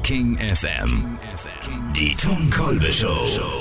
King FM. Die Tom Kolbe Show.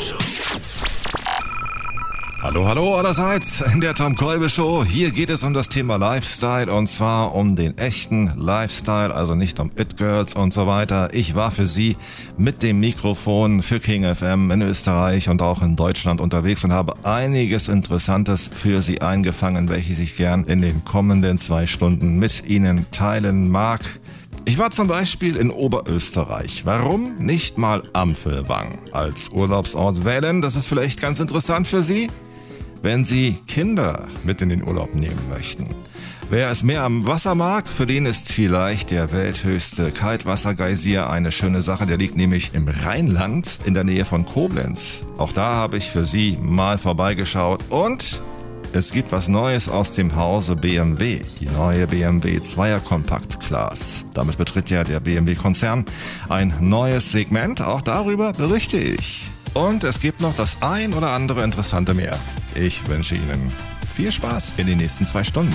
Hallo allerseits in der Tom Kolbe Show. Hier geht es um das Thema Lifestyle und zwar um den echten Lifestyle, also nicht um It-Girls und so weiter. Ich war für Sie mit dem Mikrofon für King FM in Österreich und auch in Deutschland unterwegs und habe einiges Interessantes für Sie eingefangen, welches ich gern in den kommenden 2 Stunden mit Ihnen teilen mag. Ich war zum Beispiel in Oberösterreich. Warum nicht mal Ampfelwang als Urlaubsort wählen? Das ist vielleicht ganz interessant für Sie, wenn Sie Kinder mit in den Urlaub nehmen möchten. Wer es mehr am Wasser mag, für den ist vielleicht der welthöchste Kaltwassergeysir eine schöne Sache. Der liegt nämlich im Rheinland in der Nähe von Koblenz. Auch da habe ich für Sie mal vorbeigeschaut und es gibt was Neues aus dem Hause BMW, die neue BMW 2er Compact Class. Damit betritt ja der BMW-Konzern ein neues Segment, auch darüber berichte ich. Und es gibt noch das ein oder andere Interessante mehr. Ich wünsche Ihnen viel Spaß in den nächsten 2 Stunden.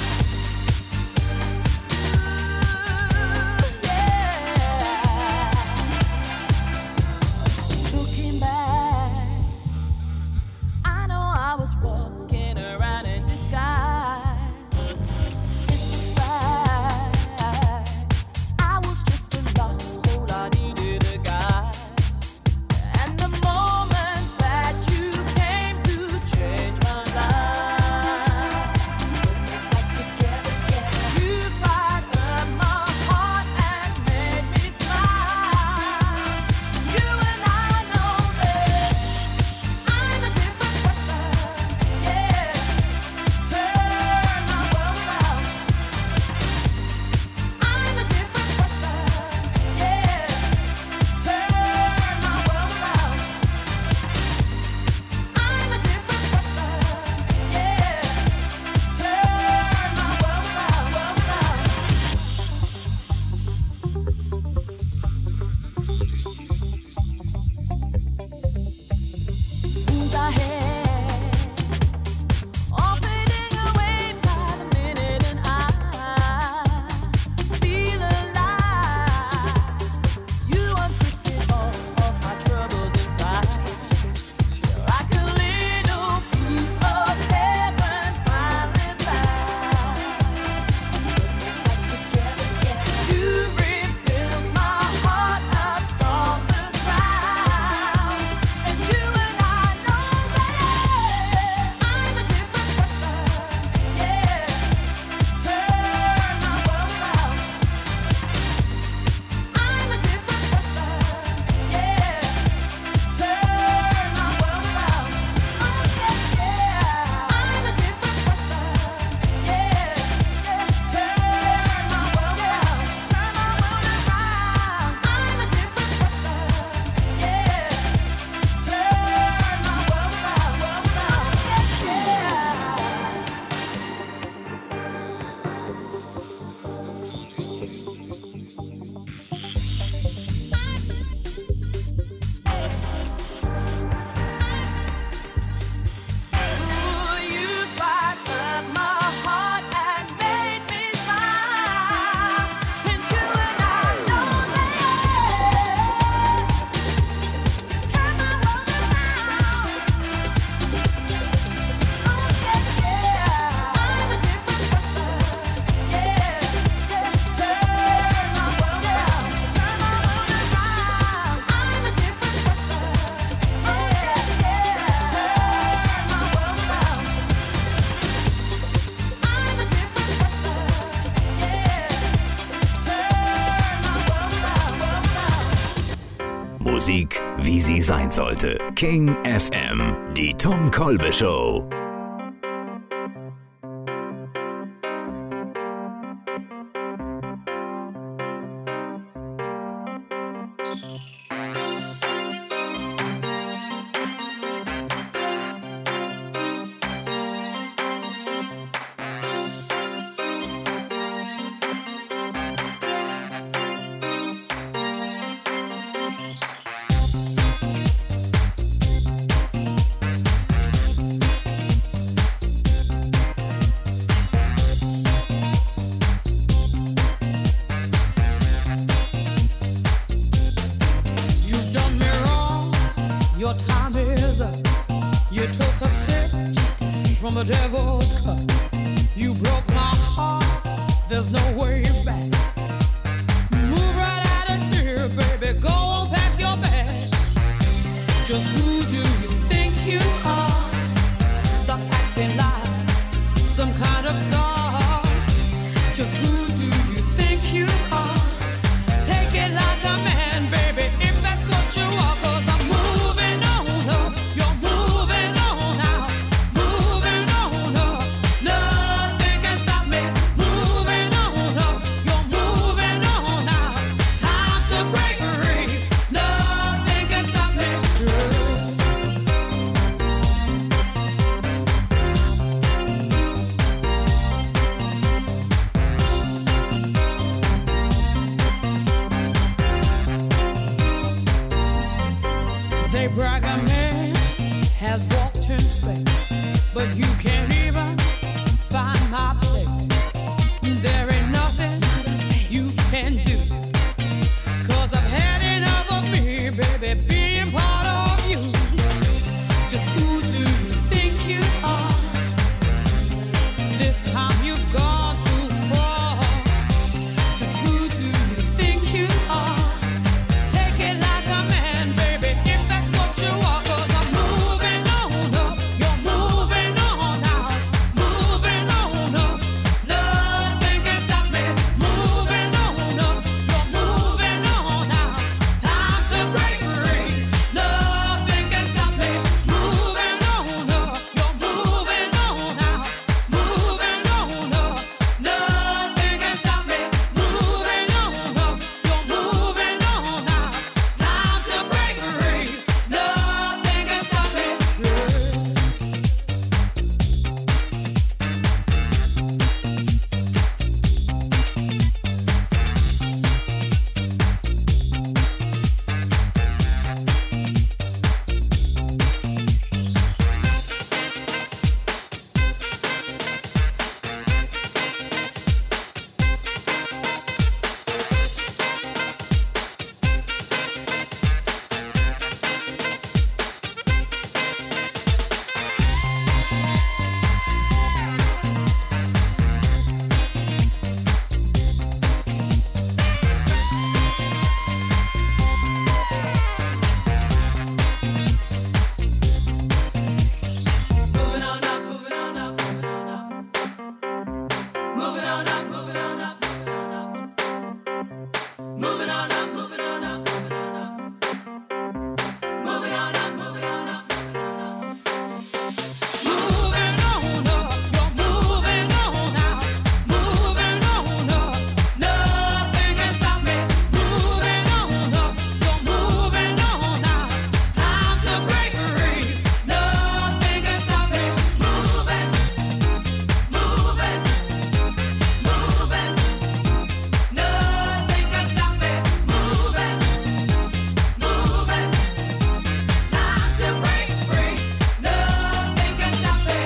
Musik, wie sie sein sollte. King FM, die Tom Kolbe Show. from the devil's cut. You broke my heart, there's no way back. Move right out of here, baby, go on, pack your bags. Just who do you think you are? Stop acting like some kind of star. Just who do you think you are? Take it like a man, baby, if that's what you are. 'Cause I'm moving on up, you're moving on out. Moving on up, nothing can stop me. Moving on up, you're moving on out. Time to break free, nothing can stop me. They brag a man has walked in space, but you can't even find my place. There ain't nothing you can do, 'cause I've had enough of me, baby, being part of you. Just who do you think you are? This time you've gone too far. Just who do you think you are? Take it like a man, baby, if that's what you are. 'Cause I'm moving on up, you're moving on out. Moving on up, nothing can stop me. Moving on up, you're moving on out. Time to break free, nothing can stop me. Moving on up, you're moving on out. Moving on up, nothing can stop me. Moving on up, you're moving on out. Time to break free, nothing can stop me. Moving on up, moving on up, moving on up. Moving on up, moving on up, moving on up. Moving on up, moving on up, moving on up. Moving on up, moving on up, moving on up. Moving on up, you're moving on out. Moving on up, nothing can stop me. Moving on up, you're moving on out. Time to break free, nothing can stop me. Moving, moving, moving, nothing can stop me. Moving, moving, time to break free, nothing can stop me.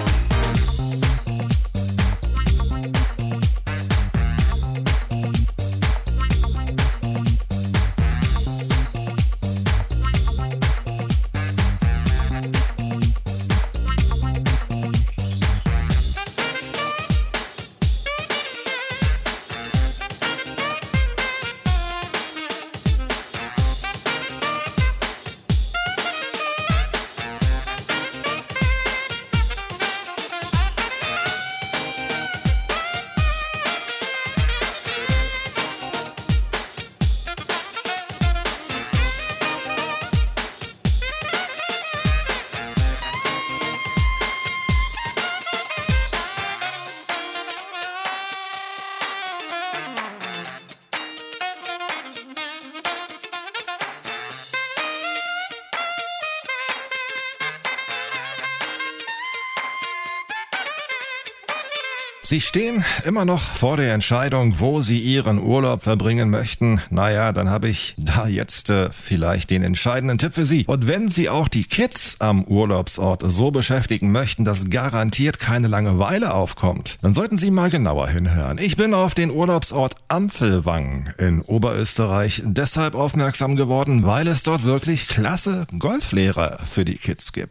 Sie stehen immer noch vor der Entscheidung, wo Sie Ihren Urlaub verbringen möchten. Naja, dann habe ich da jetzt vielleicht den entscheidenden Tipp für Sie. Und wenn Sie auch die Kids am Urlaubsort so beschäftigen möchten, dass garantiert keine Langeweile aufkommt, dann sollten Sie mal genauer hinhören. Ich bin auf den Urlaubsort Ampfelwang in Oberösterreich deshalb aufmerksam geworden, weil es dort wirklich klasse Golflehrer für die Kids gibt.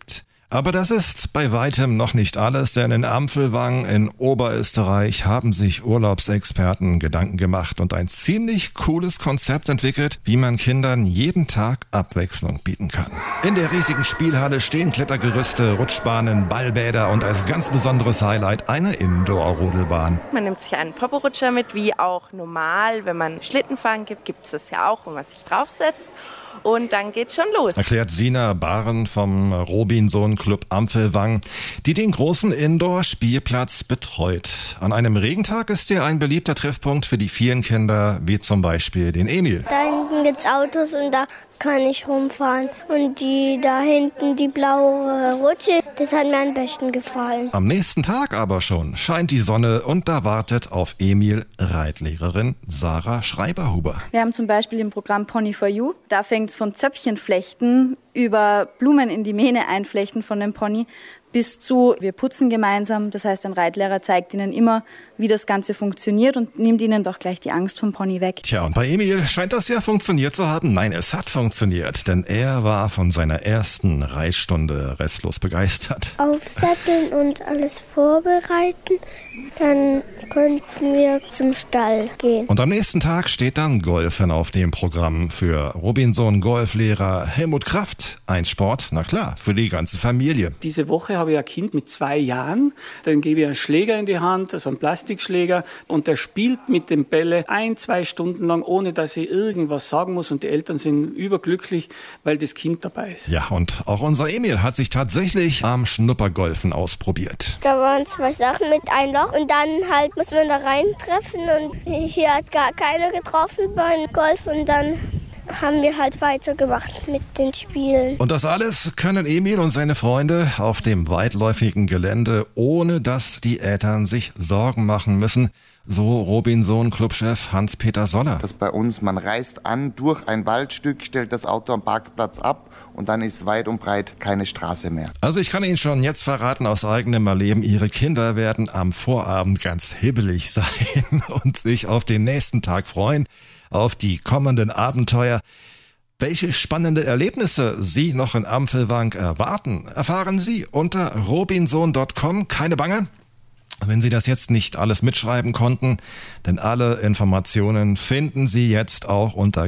Aber das ist bei weitem noch nicht alles, denn in Ampfelwang in Oberösterreich haben sich Urlaubsexperten Gedanken gemacht und ein ziemlich cooles Konzept entwickelt, wie man Kindern jeden Tag Abwechslung bieten kann. In der riesigen Spielhalle stehen Klettergerüste, Rutschbahnen, Ballbäder und als ganz besonderes Highlight eine Indoor-Rodelbahn. Man nimmt sich einen Poporutscher mit, wie auch normal, wenn man Schlittenfahren gibt es das ja auch, wo man sich draufsetzt. Und dann geht's schon los. Erklärt Sina Baren vom Robinson-Club Ampfelwang, die den großen Indoor-Spielplatz betreut. An einem Regentag ist er ein beliebter Treffpunkt für die vielen Kinder, wie zum Beispiel den Emil. Da hinten gibt's Autos und da kann ich rumfahren. Und die da hinten, die blaue Rutsche, das hat mir am besten gefallen. Am nächsten Tag aber schon scheint die Sonne und da wartet auf Emil Reitlehrerin Sarah Schreiberhuber. Wir haben zum Beispiel im Programm Pony for You. Da fängt es von Zöpfchenflechten über Blumen in die Mähne einflechten von dem Pony bis zu, wir putzen gemeinsam. Das heißt, ein Reitlehrer zeigt ihnen immer, wie das Ganze funktioniert und nimmt ihnen doch gleich die Angst vom Pony weg. Tja, und bei Emil scheint das ja funktioniert zu haben. Nein, es hat funktioniert, denn er war von seiner ersten Reitstunde restlos begeistert. Aufsatteln und alles vorbereiten, dann konnten wir zum Stall gehen. Und am nächsten Tag steht dann Golfen auf dem Programm für Robinson-Golflehrer Helmut Kraft. Ein Sport, na klar, für die ganze Familie. Diese Woche habe ich ein Kind mit 2 Jahren, dann gebe ich einen Schläger in die Hand, also einen Plastikschläger, und der spielt mit den Bälle 1-2 Stunden lang, ohne dass ich irgendwas sagen muss, und die Eltern sind überglücklich, weil das Kind dabei ist. Ja, und auch unser Emil hat sich tatsächlich am Schnuppergolfen ausprobiert. Da waren 2 Sachen mit einem Loch und dann halt muss man da reintreffen und hier hat gar keiner getroffen beim Golf und dann haben wir halt weitergemacht mit den Spielen. Und das alles können Emil und seine Freunde auf dem weitläufigen Gelände, ohne dass die Eltern sich Sorgen machen müssen. So Robinson-Clubchef Hans-Peter Soller. Das bei uns, man reist an durch ein Waldstück, stellt das Auto am Parkplatz ab und dann ist weit und breit keine Straße mehr. Also ich kann Ihnen schon jetzt verraten aus eigenem Erleben, Ihre Kinder werden am Vorabend ganz hibbelig sein und sich auf den nächsten Tag freuen, auf die kommenden Abenteuer. Welche spannende Erlebnisse Sie noch in Ampfelwang erwarten, erfahren Sie unter robinson.com. Keine Bange, wenn Sie das jetzt nicht alles mitschreiben konnten, denn alle Informationen finden Sie jetzt auch unter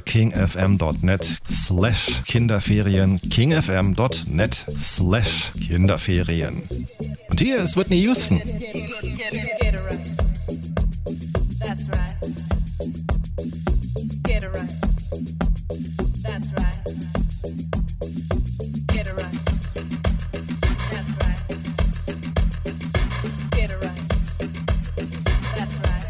kingfm.net/Kinderferien, kingfm.net/Kinderferien. Und hier ist Whitney Houston. That's right. Get it right. That's right. Get it right. That's right. Get it right. That's right.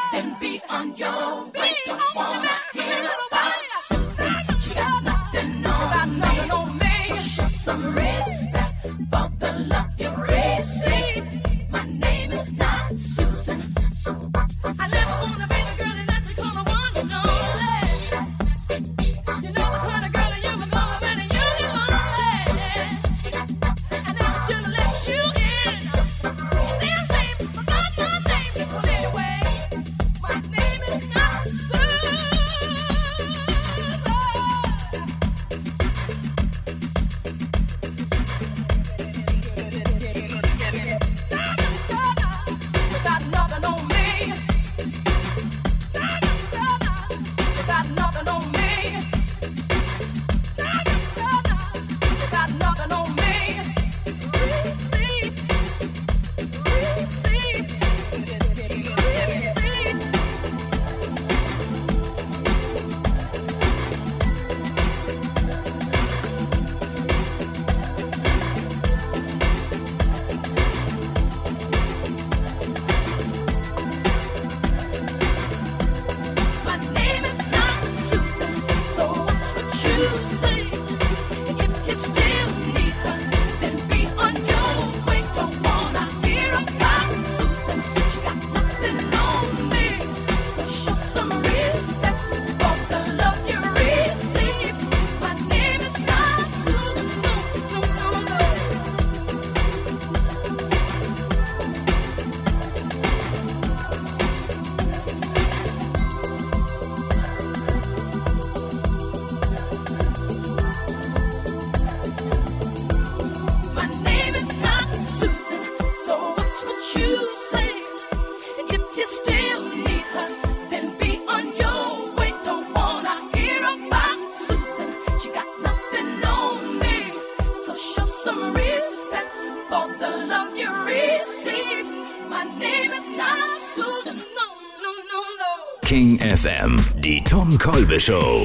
then be on your way. Don't wanna hear about Susan. She got nothing on me. So show some respect for the love you receive. My name is not Susan. I never wanna be the girl that you're gonna want to know. You know the kind of girl that you've been calling when you get lonely. I never should have let you in. Damn shame, forgot my name. Well, anyway, my name is not Susan. Got nothing on me. Got nothing on me. Got nothing on me. Receive. My name is not Susan, so watch what you say. If you still need her, then be on your way. Don't wanna hear about Susan. She got nothing on me, so show some respect for the love you receive. My name is not Susan. No, no, no, no. My name is not Susan, so watch what you say. If you still need her, then be on your way. Don't wanna hear about Susan. She got nothing on me, so show some respect for the love you receive. My name is not Susan. No, no, no, no. King FM, die Tom Kolbe Show.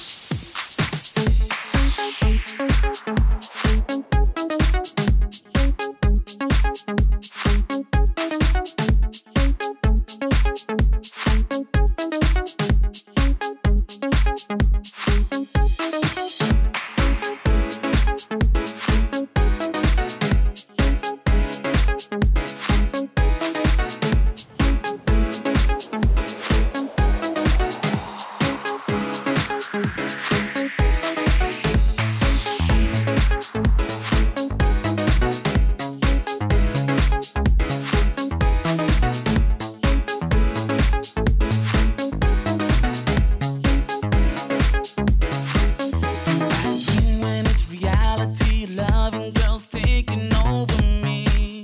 When it's reality, loving girls taking over me.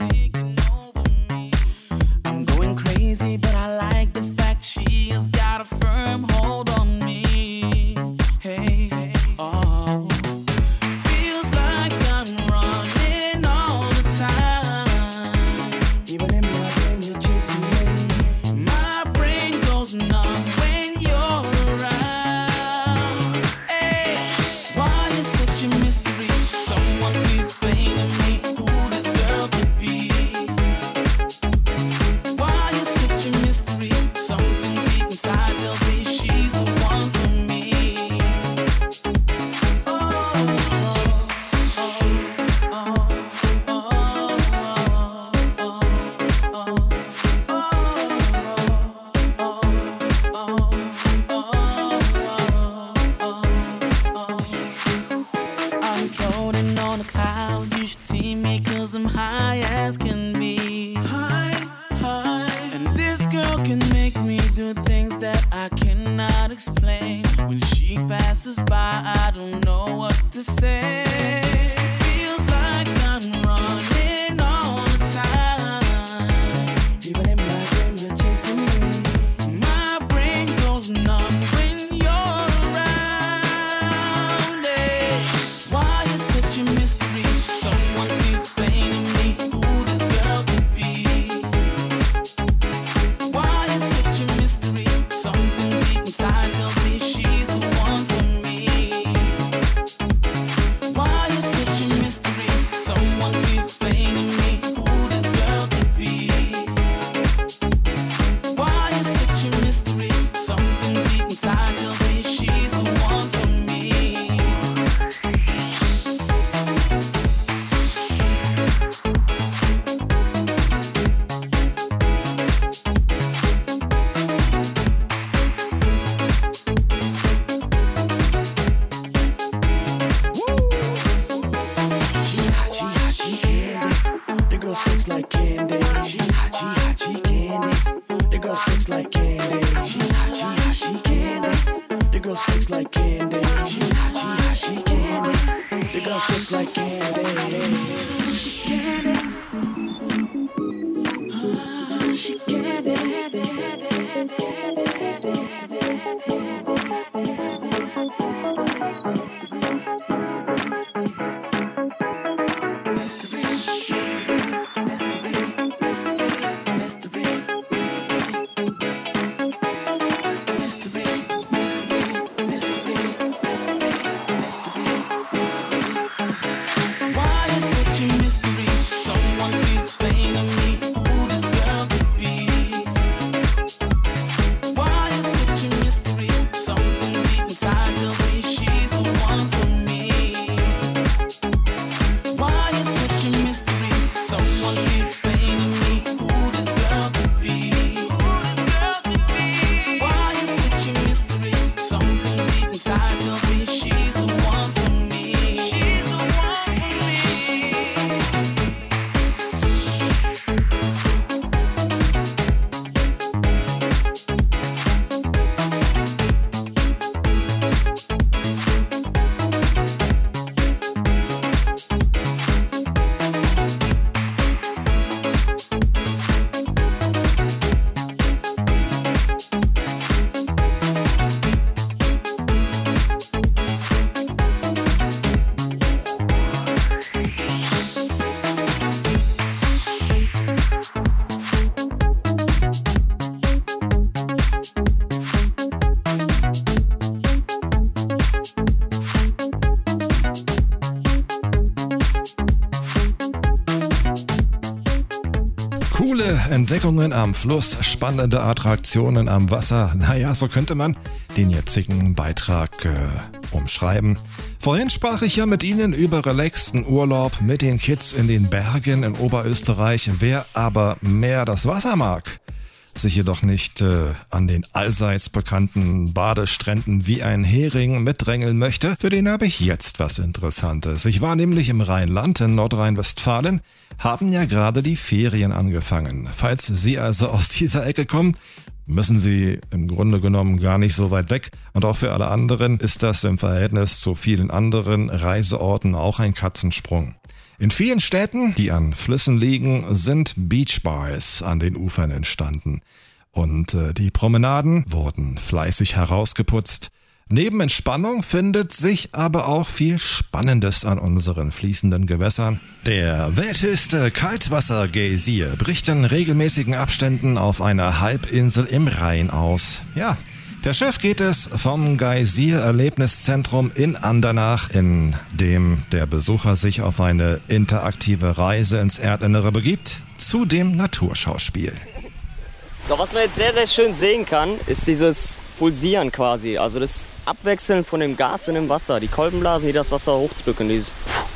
I'm going crazy, but I like the fact she has got a firm hold on me. Hey, oh. Feels like I'm running all the time. Even in my dream, you're chasing me. My brain goes numb when you're around. Hey, why is such a mystery? Someone please explain to me who this girl could be. Why is such a mystery? Something deep inside tells me she's the one for me. I'm floating on a cloud. You should see me 'cause I'm high as can be. High. And this girl can make me do things that I cannot explain. When she passes by, I don't know what to say. Feels like I'm running all the time. Even in my dream, you're chasing me. My brain goes numb when you're around. Why is such a mystery? Someone please explain to me who this girl could be. Why is such a mystery? Something deep inside tells me she's the one for me. Why is such a sticks like candy. She hot, she hot, she candy. The girl sticks like candy. She hot, she hot, she candy. The girl sticks like candy. She candy. She candy. Entdeckungen am Fluss, spannende Attraktionen am Wasser. Naja, so könnte man den jetzigen Beitrag umschreiben. Vorhin sprach ich ja mit Ihnen über relaxten Urlaub mit den Kids in den Bergen in Oberösterreich. Wer aber mehr das Wasser mag, sich jedoch nicht an den allseits bekannten Badestränden wie ein Hering mitdrängeln möchte, für den habe ich jetzt was Interessantes. Ich war nämlich im Rheinland in Nordrhein-Westfalen, haben ja gerade die Ferien angefangen. Falls Sie also aus dieser Ecke kommen, müssen Sie im Grunde genommen gar nicht so weit weg. Und auch für alle anderen ist das im Verhältnis zu vielen anderen Reiseorten auch ein Katzensprung. In vielen Städten, die an Flüssen liegen, sind Beachbars an den Ufern entstanden. Und die Promenaden wurden fleißig herausgeputzt. Neben Entspannung findet sich aber auch viel Spannendes an unseren fließenden Gewässern. Der welthöchste Kaltwassergeysir bricht in regelmäßigen Abständen auf einer Halbinsel im Rhein aus. Ja, per Schiff geht es vom Geysir-Erlebniszentrum in Andernach, in dem der Besucher sich auf eine interaktive Reise ins Erdinnere begibt, zu dem Naturschauspiel. So, was man jetzt sehr, sehr schön sehen kann, ist dieses Pulsieren quasi. Also das Abwechseln von dem Gas und dem Wasser. Die Kolbenblasen, die das Wasser hochdrücken. Dieses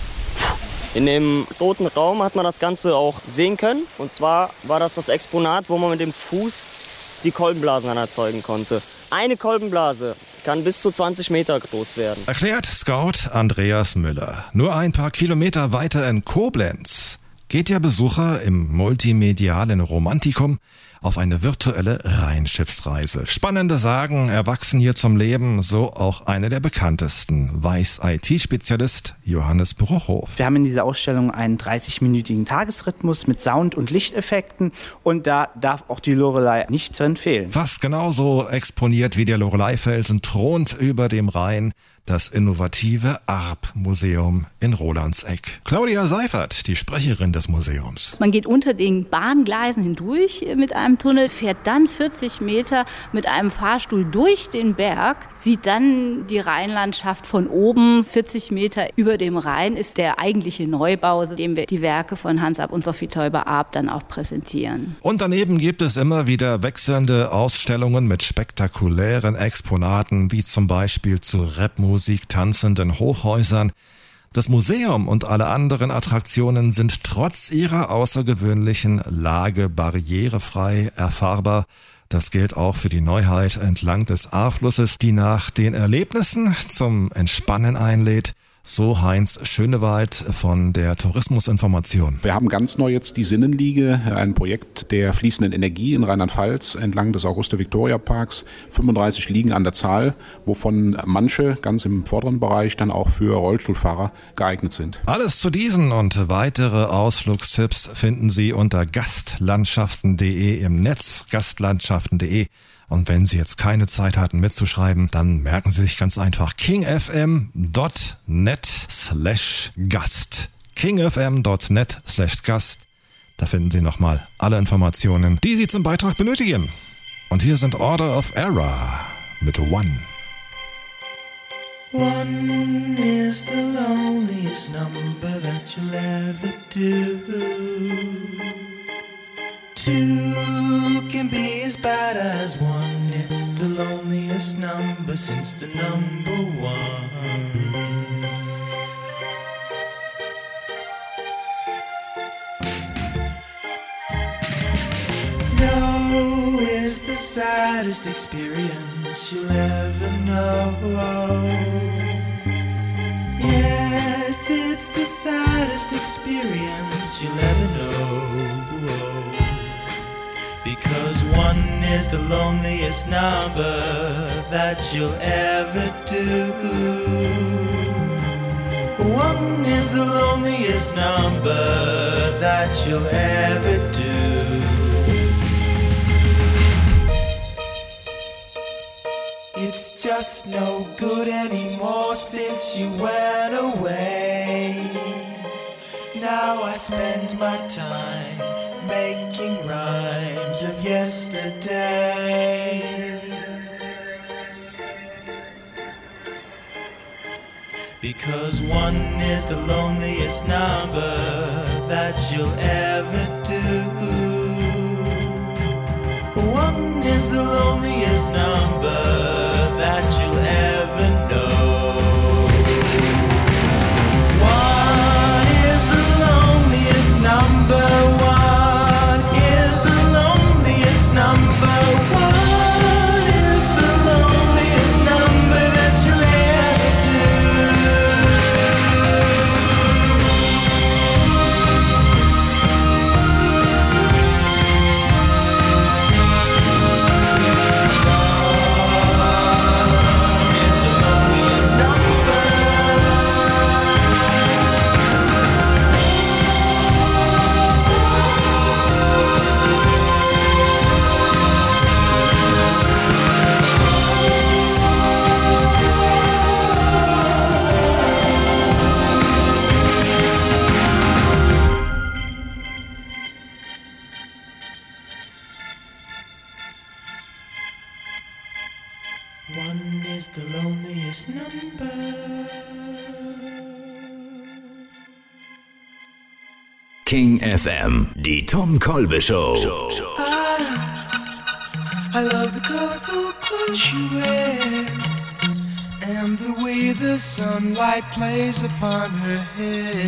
In dem roten Raum hat man das Ganze auch sehen können. Und zwar war das Exponat, wo man mit dem Fuß die Kolbenblasen dann erzeugen konnte. Eine Kolbenblase kann bis zu 20 Meter groß werden. Erklärt Scout Andreas Müller. Nur ein paar Kilometer weiter in Koblenz geht der Besucher im multimedialen Romantikum auf eine virtuelle Rheinschiffsreise. Spannende Sagen erwachsen hier zum Leben, so auch eine der bekanntesten, weiß IT-Spezialist Johannes Bruchhof. Wir haben in dieser Ausstellung einen 30-minütigen Tagesrhythmus mit Sound- und Lichteffekten und da darf auch die Loreley nicht drin fehlen. Fast genauso exponiert wie der Loreley-Felsen thront über dem Rhein das innovative Arp-Museum in Rolandseck. Claudia Seifert, die Sprecherin des Museums. Man geht unter den Bahngleisen hindurch mit einem Tunnel, fährt dann 40 Meter mit einem Fahrstuhl durch den Berg, sieht dann die Rheinlandschaft von oben. 40 Meter über dem Rhein ist der eigentliche Neubau, in dem wir die Werke von Hans Arp und Sophie Teuber-Arp dann auch präsentieren. Und daneben gibt es immer wieder wechselnde Ausstellungen mit spektakulären Exponaten, wie zum Beispiel zu Rapmusik tanzenden Hochhäusern. Das Museum und alle anderen Attraktionen sind trotz ihrer außergewöhnlichen Lage barrierefrei erfahrbar. Das gilt auch für die Neuheit entlang des Ahrflusses, die nach den Erlebnissen zum Entspannen einlädt, So Heinz Schönewald von der Tourismusinformation. Wir haben ganz neu jetzt die Sinnenliege, ein Projekt der fließenden Energie in Rheinland-Pfalz entlang des Auguste-Victoria-Parks. 35 Liegen an der Zahl, wovon manche ganz im vorderen Bereich dann auch für Rollstuhlfahrer geeignet sind. Alles zu diesen und weitere Ausflugstipps finden Sie unter gastlandschaften.de im Netz, gastlandschaften.de. Und wenn Sie jetzt keine Zeit hatten mitzuschreiben, dann merken Sie sich ganz einfach kingfm.net/Gast. kingfm.net/Gast. Da finden Sie nochmal alle Informationen, die Sie zum Beitrag benötigen. Und hier sind Order of Error mit One. One is the loneliest number that you'll ever do. Two can be as bad as one. It's the loneliest number since the number one. No is the saddest experience you'll ever know. Yes, it's the saddest experience you'll ever know. Because one is the loneliest number that you'll ever do. One is the loneliest number that you'll ever do. It's just no good anymore since you went away. Now I spend my time making rhymes of yesterday. Because one is the loneliest number that you'll ever do. One is the loneliest number that you'll ever know. One is the loneliest number. One is the loneliest number. One is the loneliest number that you'll ever do. One is the loneliest number. King FM, die Tom Kolbe Show. I love the colorful clothes you wear and the way the sunlight plays upon her hair.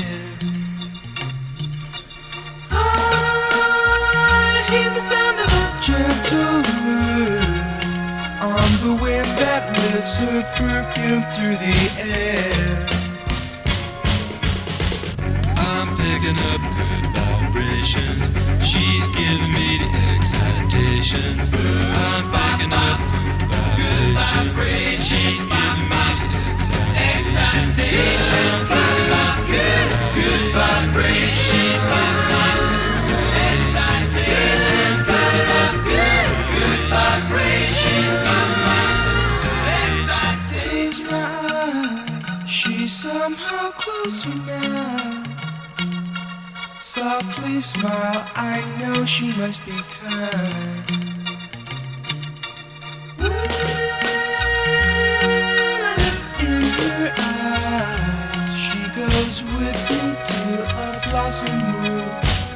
I hear the sound of a gentle wind on the wind that lifts her perfume through the air. I'm picking up good vibrations. She's giving me the excitations. I'm picking up good vibrations. She's giving me the excitations. I'm picking up good vibrations. She's giving me the excitations. Picking up good vibrations. Close my eyes, she's somehow closer now. Softly smile, I know she must be kind. In her eyes, she goes with me to a blossom room.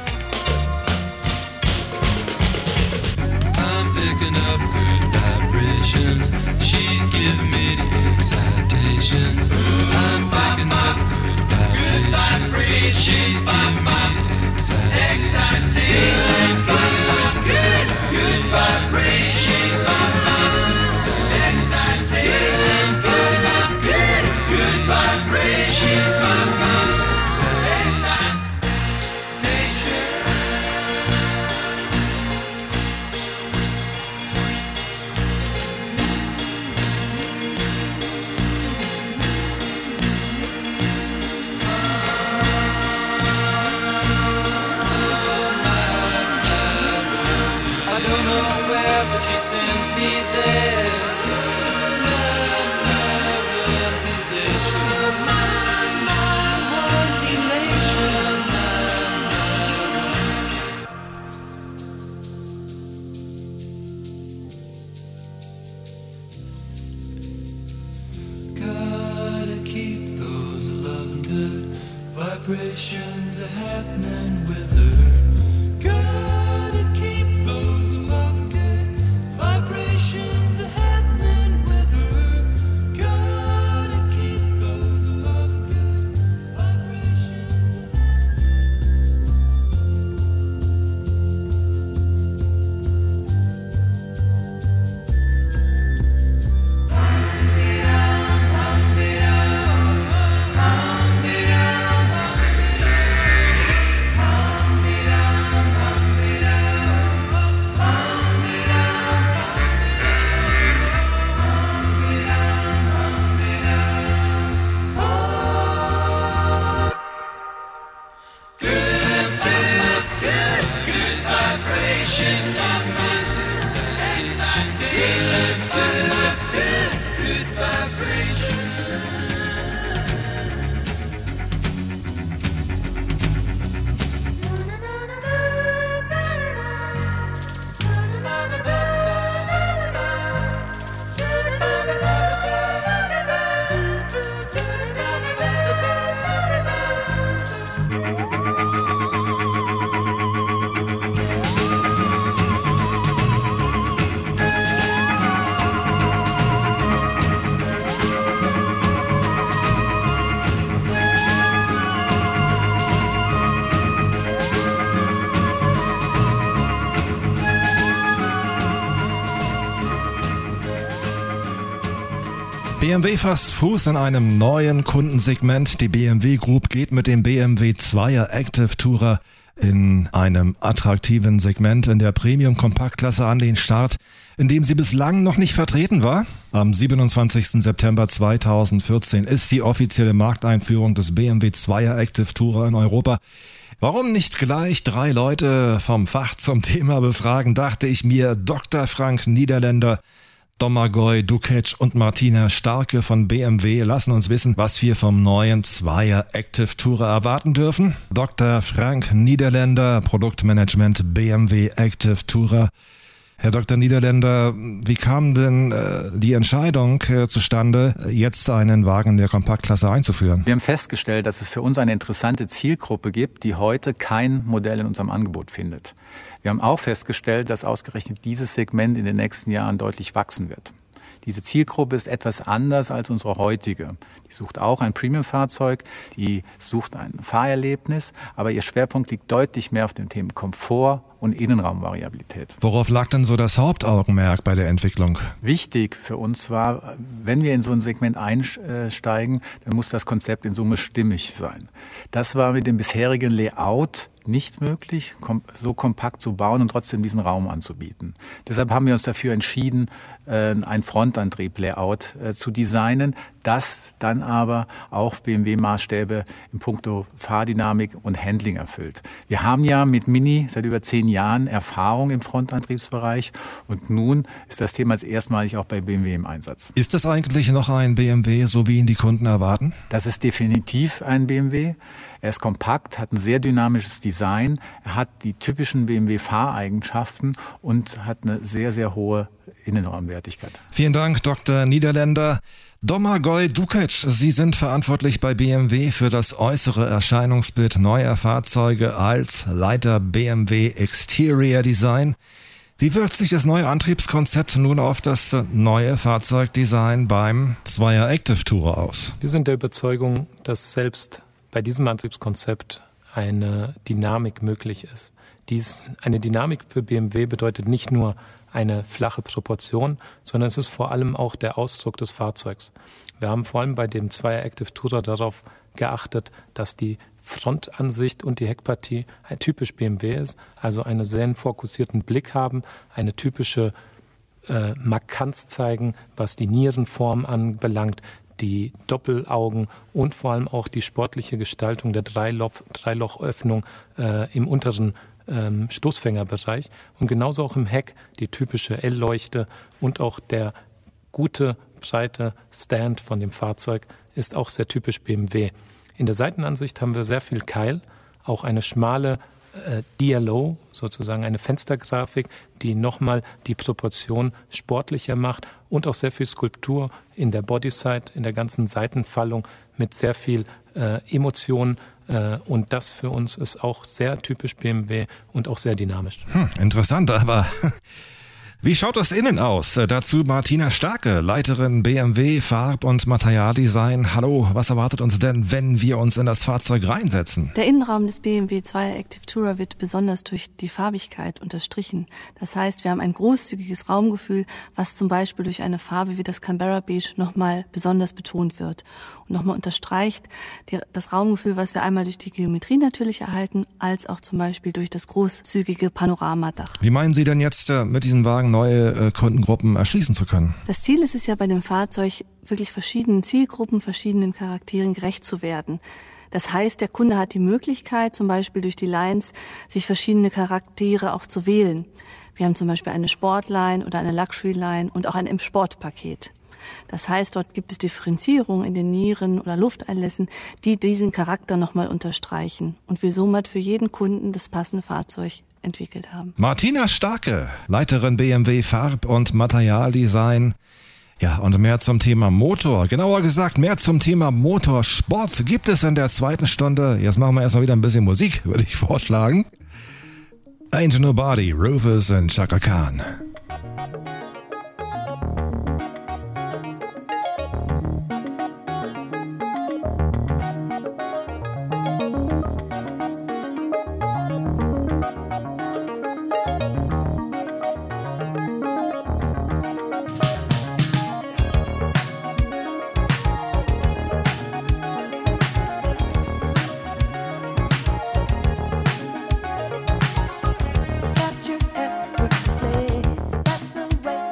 I'm picking up good vibrations. She's giving me the excitations. I'm picking up good vibrations. She's giving me the excitations. Picking up good vibrations. She's giving me the excitations. Picking up good vibrations. me there. Gotta keep those loving good vibrations are happening with her. Gotta keep those loving good vibrations are happening with her. Gotta keep those loving good vibrations. BMW fasst Fuß in einem neuen Kundensegment. Die BMW Group geht mit dem BMW 2er Active Tourer in einem attraktiven Segment in der Premium-Kompaktklasse an den Start, in dem sie bislang noch nicht vertreten war. Am 27. September 2014 ist die offizielle Markteinführung des BMW 2er Active Tourer in Europa. Warum nicht gleich 3 Leute vom Fach zum Thema befragen, dachte ich mir. Dr. Frank Niederländer, Domagoj Dukic und Martina Starke von BMW lassen uns wissen, was wir vom neuen 2er Active Tourer erwarten dürfen. Dr. Frank Niederländer, Produktmanagement BMW Active Tourer. Herr Dr. Niederländer, wie kam denn die Entscheidung zustande, jetzt einen Wagen der Kompaktklasse einzuführen? Wir haben festgestellt, dass es für uns eine interessante Zielgruppe gibt, die heute kein Modell in unserem Angebot findet. Wir haben auch festgestellt, dass ausgerechnet dieses Segment in den nächsten Jahren deutlich wachsen wird. Diese Zielgruppe ist etwas anders als unsere heutige. Die sucht auch ein Premium-Fahrzeug, die sucht ein Fahrerlebnis, aber ihr Schwerpunkt liegt deutlich mehr auf den Themen Komfort und Innenraumvariabilität. Worauf lag denn so das Hauptaugenmerk bei der Entwicklung? Wichtig für uns war, wenn wir in so ein Segment einsteigen, dann muss das Konzept in Summe stimmig sein. Das war mit dem bisherigen Layout nicht möglich, so kompakt zu bauen und trotzdem diesen Raum anzubieten. Deshalb haben wir uns dafür entschieden, ein Frontantrieb-Layout zu designen, das dann aber auch BMW-Maßstäbe in puncto Fahrdynamik und Handling erfüllt. Wir haben ja mit Mini seit über 10 Jahren Erfahrung im Frontantriebsbereich und nun ist das Thema jetzt erstmalig auch bei BMW im Einsatz. Ist das eigentlich noch ein BMW, so wie ihn die Kunden erwarten? Das ist definitiv ein BMW. Er ist kompakt, hat ein sehr dynamisches Design, er hat die typischen BMW-Fahreigenschaften und hat eine sehr, sehr hohe Innenraumwertigkeit. Vielen Dank, Dr. Niederländer. Domagoj Dukic, Sie sind verantwortlich bei BMW für das äußere Erscheinungsbild neuer Fahrzeuge als Leiter BMW Exterior Design. Wie wirkt sich das neue Antriebskonzept nun auf das neue Fahrzeugdesign beim 2er Active Tourer aus? Wir sind der Überzeugung, dass selbst bei diesem Antriebskonzept eine Dynamik möglich ist. Eine Dynamik für BMW bedeutet nicht nur eine flache Proportion, sondern es ist vor allem auch der Ausdruck des Fahrzeugs. Wir haben vor allem bei dem 2er Active Tourer darauf geachtet, dass die Frontansicht und die Heckpartie typisch BMW ist, also einen sehr fokussierten Blick haben, eine typische Markanz zeigen, was die Nierenform anbelangt, die Doppelaugen und vor allem auch die sportliche Gestaltung der Dreilochöffnung im unteren Stoßfängerbereich und genauso auch im Heck die typische L-Leuchte und auch der gute, breite Stand von dem Fahrzeug ist auch sehr typisch BMW. In der Seitenansicht haben wir sehr viel Keil, auch eine schmale DLO, sozusagen eine Fenstergrafik, die nochmal die Proportion sportlicher macht und auch sehr viel Skulptur in der Bodyside, in der ganzen Seitenfallung mit sehr viel Emotionen. Und das für uns ist auch sehr typisch BMW und auch sehr dynamisch. Interessant, aber wie schaut das innen aus? Dazu Martina Starke, Leiterin BMW Farb- und Materialdesign. Hallo, was erwartet uns denn, wenn wir uns in das Fahrzeug reinsetzen? Der Innenraum des BMW 2 Active Tourer wird besonders durch die Farbigkeit unterstrichen. Das heißt, wir haben ein großzügiges Raumgefühl, was zum Beispiel durch eine Farbe wie das Canberra Beige nochmal besonders betont wird und nochmal unterstreicht das Raumgefühl, was wir einmal durch die Geometrie natürlich erhalten, als auch zum Beispiel durch das großzügige Panoramadach. Wie meinen Sie denn jetzt mit diesem Wagen neue Kundengruppen erschließen zu können? Das Ziel ist es ja bei dem Fahrzeug, wirklich verschiedenen Zielgruppen, verschiedenen Charakteren gerecht zu werden. Das heißt, der Kunde hat die Möglichkeit, zum Beispiel durch die Lines, sich verschiedene Charaktere auch zu wählen. Wir haben zum Beispiel eine Sportline oder eine Luxury-Line und auch ein M-Sport-Paket. Das heißt, dort gibt es Differenzierungen in den Nieren oder Lufteinlässen, die diesen Charakter nochmal unterstreichen und wir somit für jeden Kunden das passende Fahrzeug entwickelt haben. Martina Starke, Leiterin BMW Farb- und Materialdesign. Ja, und mehr zum Thema Motor, genauer gesagt mehr zum Thema Motorsport gibt es in der zweiten Stunde. Jetzt machen wir erstmal wieder ein bisschen Musik, würde ich vorschlagen. Ain't Nobody, Rufus und Chaka Khan. Got your effortlessly. That's the way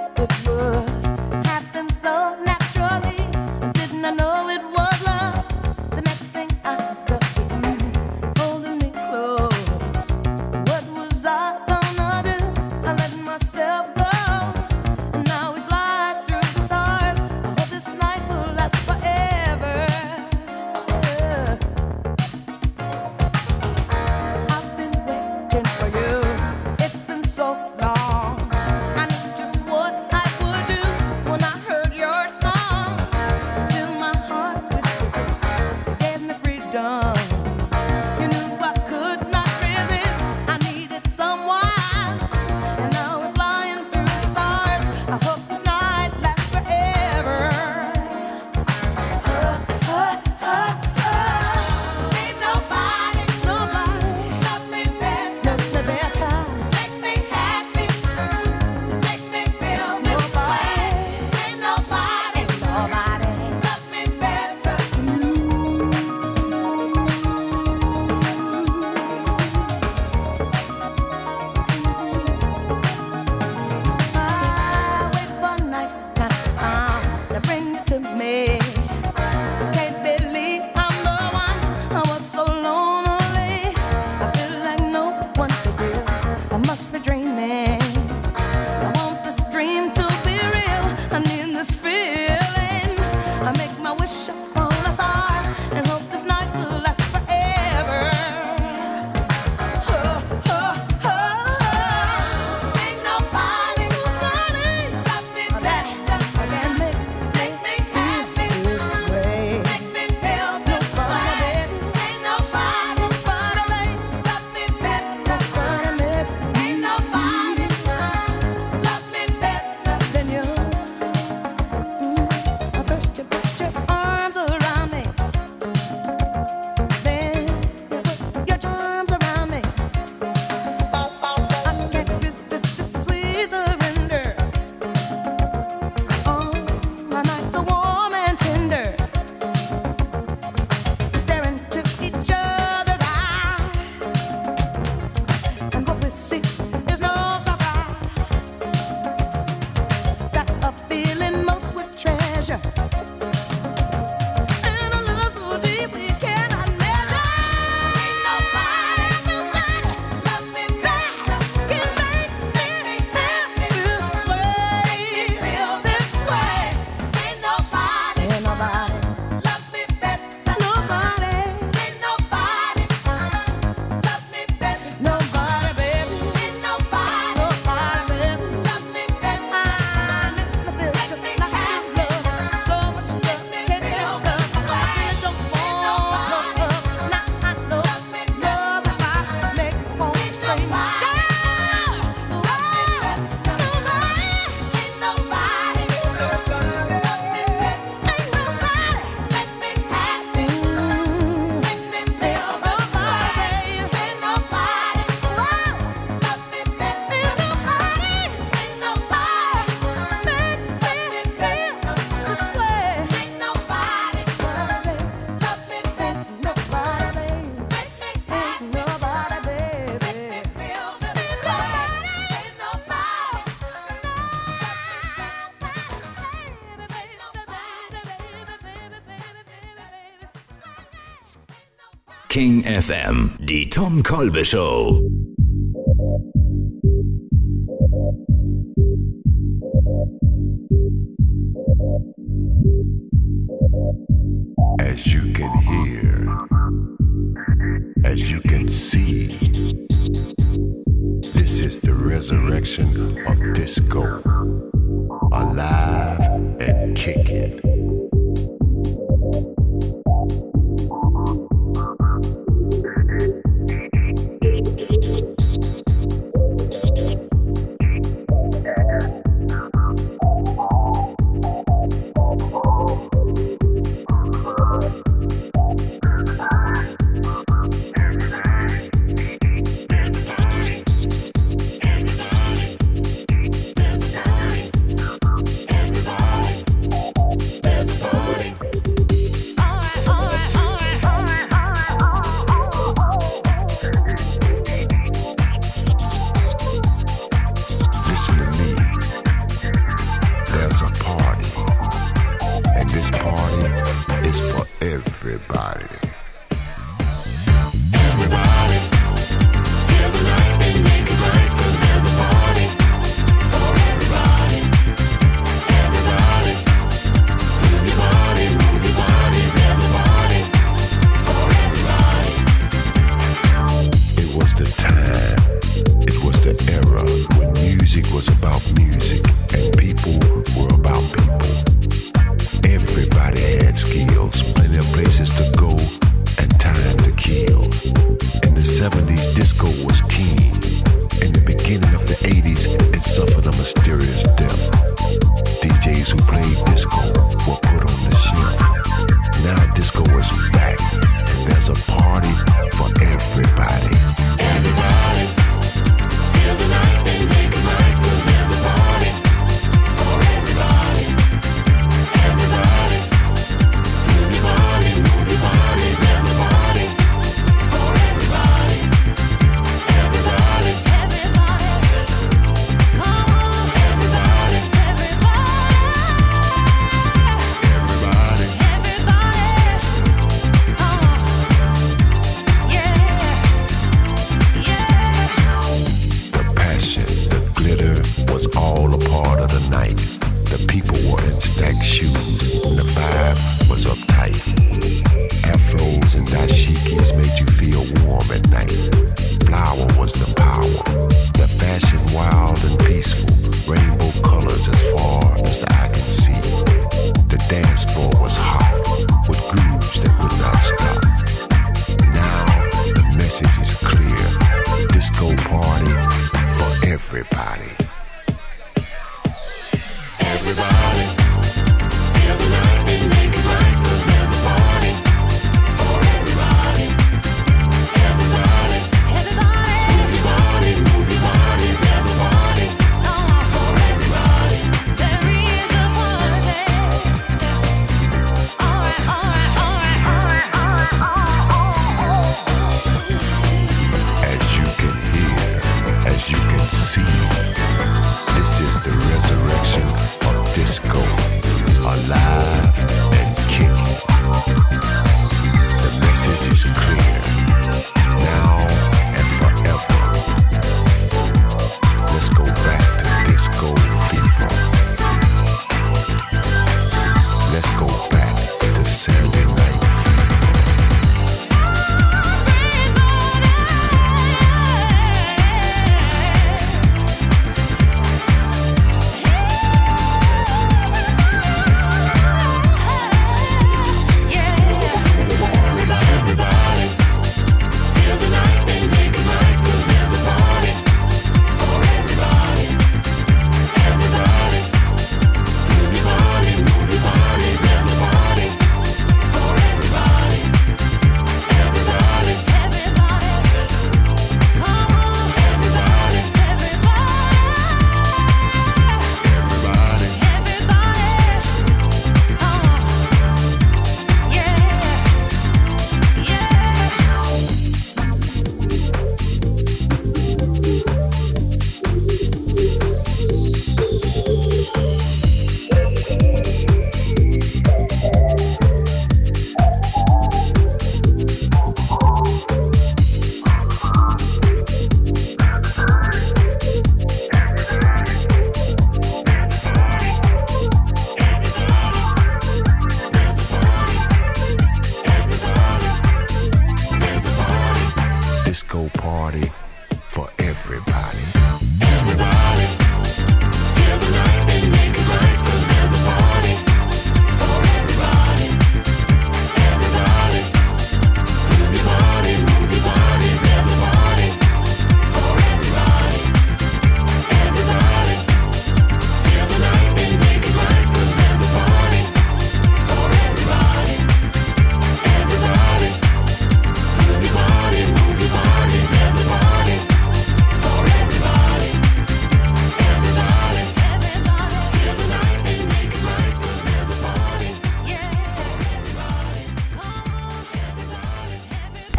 King FM, die Tom Kolbe Show. As you can hear, as you can see, this is the resurrection of disco, alive and kicking. Feel the night, then make it right, 'cause there's a party for everybody.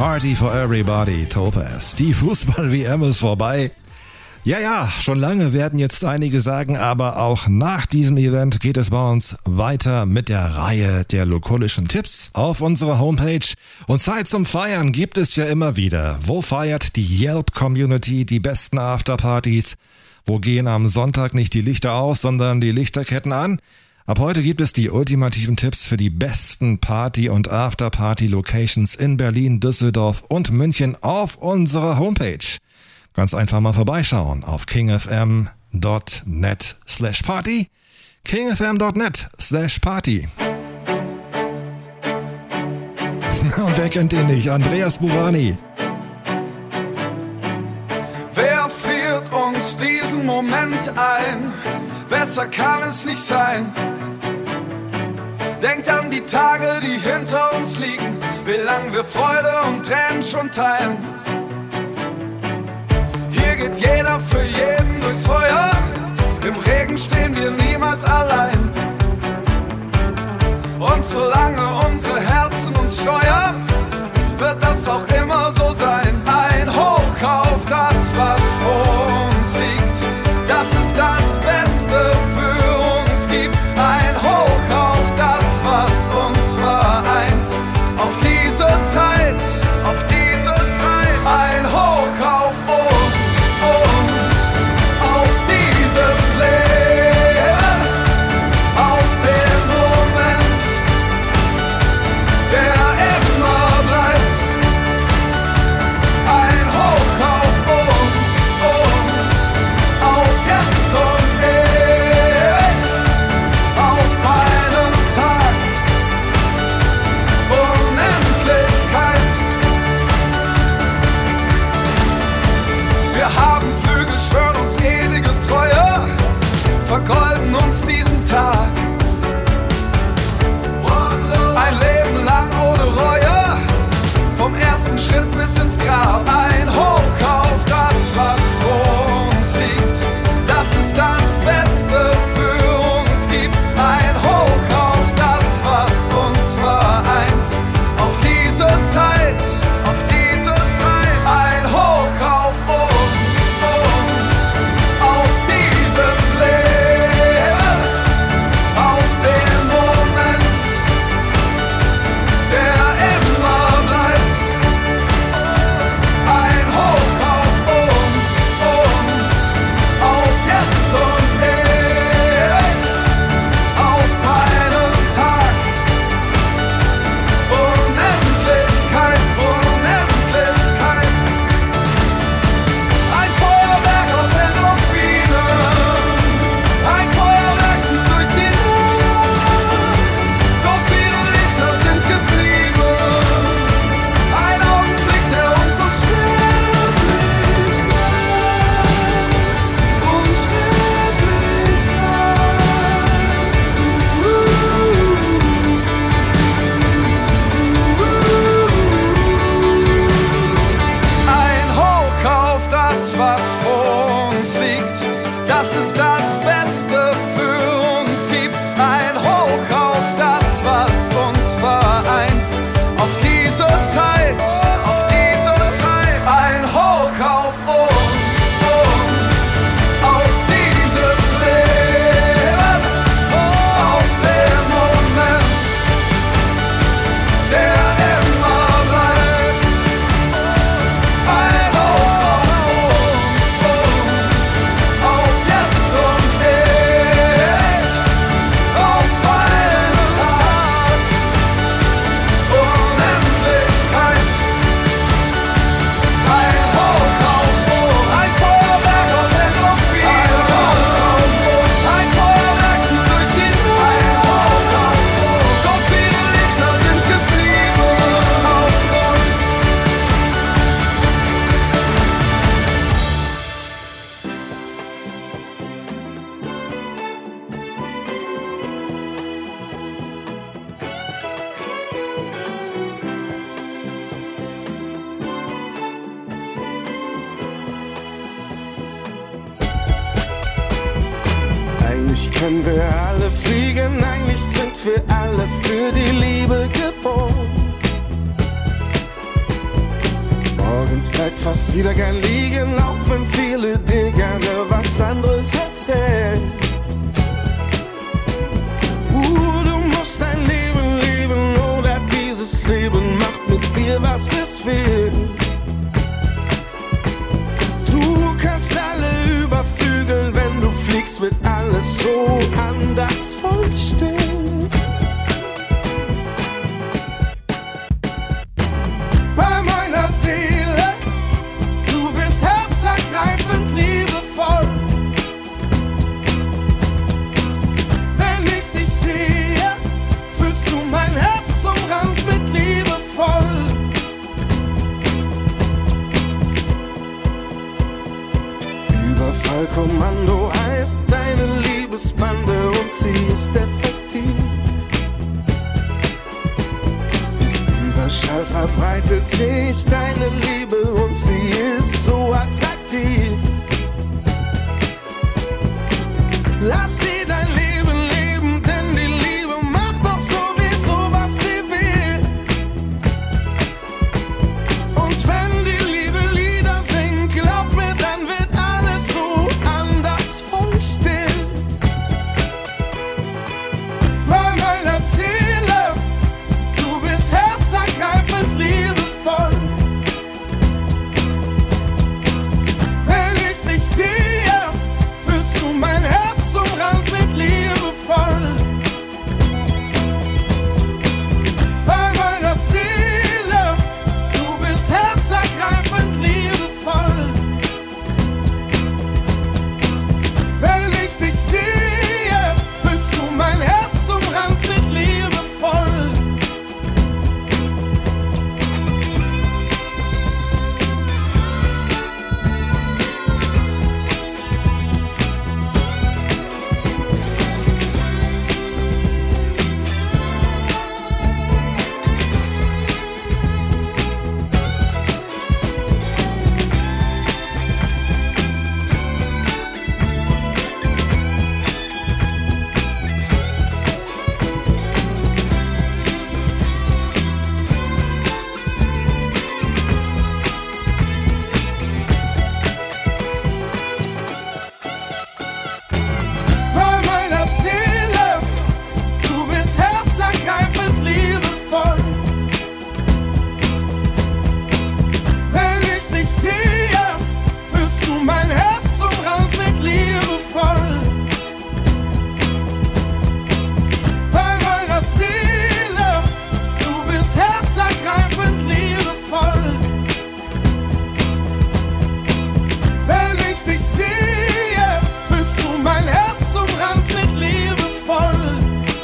Party for Everybody, Topaz. Die Fußball-WM ist vorbei. Ja, schon lange werden jetzt einige sagen, aber auch nach diesem Event geht es bei uns weiter mit der Reihe der lokalischen Tipps auf unserer Homepage. Und Zeit zum Feiern gibt es ja immer wieder. Wo feiert die Yelp-Community die besten Afterpartys? Wo gehen am Sonntag nicht die Lichter aus, sondern die Lichterketten an? Ab heute gibt es die ultimativen Tipps für die besten Party- und Afterparty-Locations in Berlin, Düsseldorf und München auf unserer Homepage. Ganz einfach mal vorbeischauen auf kingfm.net/party. kingfm.net/party. Und wer kennt ihn nicht? Andreas Burani. Wer friert uns diesen Moment ein? Besser kann es nicht sein. Denkt an die Tage, die hinter uns liegen, wie lang wir Freude und Tränen schon teilen. Hier geht jeder für jeden durchs Feuer. Im Regen stehen wir niemals allein. Und solange unsere Herzen uns steuern, wird das auch immer so sein. Ein Hoch auf das, was vor uns liegt. Das ist das Beste für uns gibt. Ein Hoch auf das, was uns vereint. Auf diese Zeit, auf diese Zeit. Ein Hoch auf uns, auf dieses Leben, auf den Moment, der immer bleibt. Ein Hoch auf uns, auf jetzt und ewig, auf einen Tag, Unendlichkeit. Wir haben Flügel, schwören uns ewige Treue, vergolden uns diesen Tag. Ein Leben lang ohne Reue, vom ersten Schritt bis ins Grab. Ein Hoch auf das, was vor uns liegt. Das ist das Beste für uns gibt. Ein Hoch auf das, was uns vereint. Auf diese Zeit, auf diese Zeit. Ein Hoch auf uns, auf dieses Leben, auf den Moment, der immer bleibt. Ein Hoch auf uns, auf jetzt und ewig, auf einen Tag, Unendlichkeit, Unendlichkeit. Ein Feuerwerk aus Endorphinen, ein Feuerwerk zieht durch die Luft. So viele Lichter sind geblieben, ein Augenblick, der uns unsterblich macht, unsterblich macht. Ein Hoch auf das, was vor uns liegt, das ist das Beste für uns gibt. Ein Hoch auf das, was uns vereint. Auf diese Zeit, auf diese Zeit. Ein Hoch auf uns, auf dieses Leben, auf den Moment, der immer bleibt. Ein Hoch auf uns, auf jetzt und ewig, auf einen Tag, Unendlichkeit. Ein Hoch auf uns, ein Feuerwerk aus Endorphinen. Ein Feuerwerk zieht durch die Luft. So viele Lichter sind geblieben auf uns. Eigentlich können wir alle fliegen, eigentlich sind wir alle für die Liebe geboren. fast jeder gern liegen, auch wenn viele dir gerne was anderes erzählen. Du musst dein Leben leben, oder dieses Leben macht mit dir, was es will. Du kannst alle überflügeln, wenn du fliegst, wird alles so andachtsvoll still. Bei meiner Seele, du bist herzergreifend liebevoll. Wenn ich dich sehe, füllst du mein Herz zum Rand mit liebevoll. Überfallkommando heißt deine Liebesbande und sie ist effektiv. Überschall verbreitet sich deine Liebe und sie ist so attraktiv. Lass sie dein Leben leben, denn die Liebe macht doch sowieso, was sie will. Und wenn die Liebe Lieder singt, glaub mir, dann wird alles so andachtsvoll still. Bei meiner Seele, du bist herzergreifend liebevoll. Wenn ich dich sehe, fühlst du mein Herz zum Rand mit liebevoll. Bei meiner Seele, du bist herzergreifend liebevoll. Wenn ich dich sehe, fühlst du mein Herz zum Rand mit liebevoll. Bei meiner Seele, du bist herzergreifend liebevoll. Wenn ich dich sehe, fühlst du mein Herz zum Rand mit liebevoll. Bei meiner Seele, du bist herzergreifend liebevoll. Wenn ich dich sehe, fühlst du mein Herz zum Rand mit liebevoll.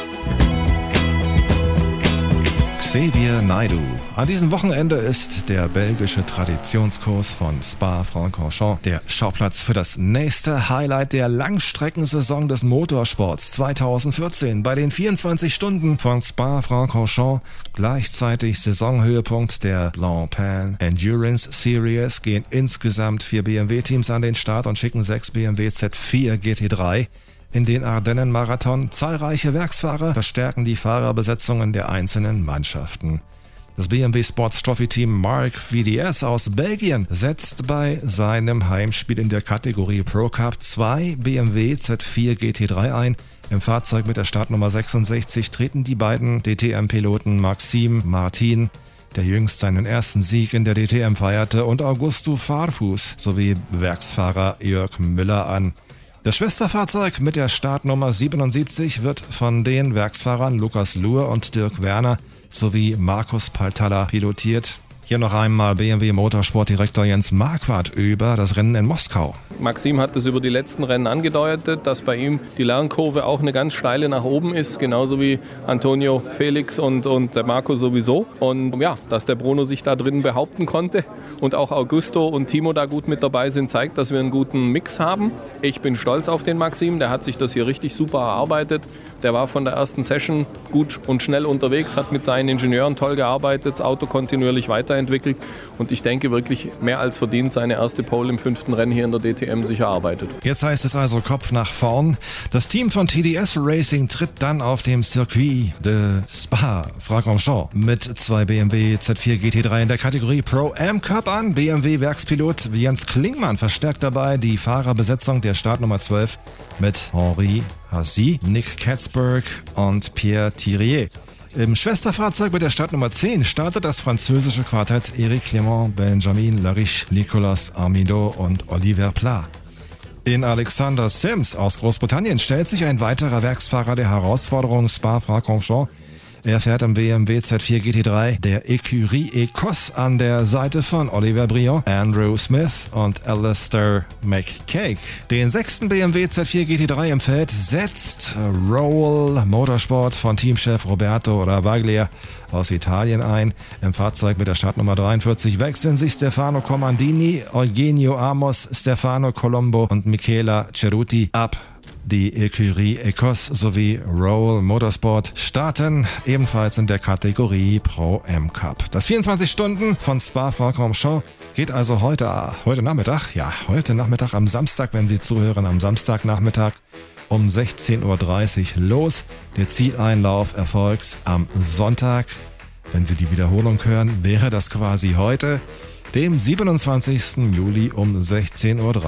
Xavier Naidoo. An diesem Wochenende ist der belgische Traditionskurs von Spa-Francorchamps der Schauplatz für das nächste Highlight der Langstreckensaison des Motorsports 2014. Bei den 24 Stunden von Spa-Francorchamps, gleichzeitig Saisonhöhepunkt der Blancpain Endurance Series, gehen insgesamt 4 BMW-Teams an den Start und schicken 6 BMW Z4 GT3 in den Ardennen-Marathon. Zahlreiche Werksfahrer verstärken die Fahrerbesetzungen der einzelnen Mannschaften. Das BMW Sports Trophy Team Mark VDS aus Belgien setzt bei seinem Heimspiel in der Kategorie Pro Cup 2 BMW Z4 GT3 ein. Im Fahrzeug mit der Startnummer 66 treten die beiden DTM-Piloten Maxime Martin, der jüngst seinen ersten Sieg in der DTM feierte, und Augusto Farfus sowie Werksfahrer Jörg Müller an. Das Schwesterfahrzeug mit der Startnummer 77 wird von den Werksfahrern Lukas Luhr und Dirk Werner sowie Markus Paltalla pilotiert. Hier noch einmal BMW Motorsportdirektor Jens Marquardt über das Rennen in Moskau. Maxim hat es über die letzten Rennen angedeutet, dass bei ihm die Lernkurve auch eine ganz steile nach oben ist, genauso wie Antonio, Felix und der Marco sowieso. Und ja, dass der Bruno sich da drin behaupten konnte und auch Augusto und Timo da gut mit dabei sind, zeigt, dass wir einen guten Mix haben. Ich bin stolz auf den Maxim, der hat sich das hier richtig super erarbeitet. Der war von der ersten Session gut und schnell unterwegs, hat mit seinen Ingenieuren toll gearbeitet, das Auto kontinuierlich weiterentwickelt. weiterentwickelt und ich denke wirklich mehr als verdient seine erste Pole im 5. Rennen hier in der DTM sich erarbeitet. Jetzt heißt es also Kopf nach vorn. Das Team von TDS Racing tritt dann auf dem Circuit de Spa-Francorchamps mit 2 BMW Z4 GT3 in der Kategorie Pro-Am Cup an. BMW-Werkspilot Jens Klingmann verstärkt dabei die Fahrerbesetzung der Startnummer 12 mit Henri Hassi, Nick Katzberg und Pierre Thirier. Im Schwesterfahrzeug bei der Startnummer 10 startet das französische Quartett Eric Clément, Benjamin Lariche, Nicolas Armido und Oliver Pla. In Alexander Sims aus Großbritannien stellt sich ein weiterer Werksfahrer der Herausforderung Spa-Francorchamps. Er fährt im BMW Z4 GT3 der Écurie Écosse an der Seite von Oliver Briand, Andrew Smith und Alistair McCaig. Den 6. BMW Z4 GT3 im Feld setzt Roll Motorsport von Teamchef Roberto Ravaglia aus Italien ein. Im Fahrzeug mit der Startnummer 43 wechseln sich Stefano Comandini, Eugenio Amos, Stefano Colombo und Michela Ceruti ab. Die Écurie Écosse sowie Roll Motorsport starten ebenfalls in der Kategorie Pro-Am Cup. Das 24 Stunden von Spa-Francorchamps geht also heute Nachmittag am Samstag, wenn Sie zuhören, am Samstagnachmittag um 16.30 Uhr los. Der Zieleinlauf erfolgt am Sonntag. Wenn Sie die Wiederholung hören, wäre das quasi heute, dem 27. Juli um 16.30 Uhr.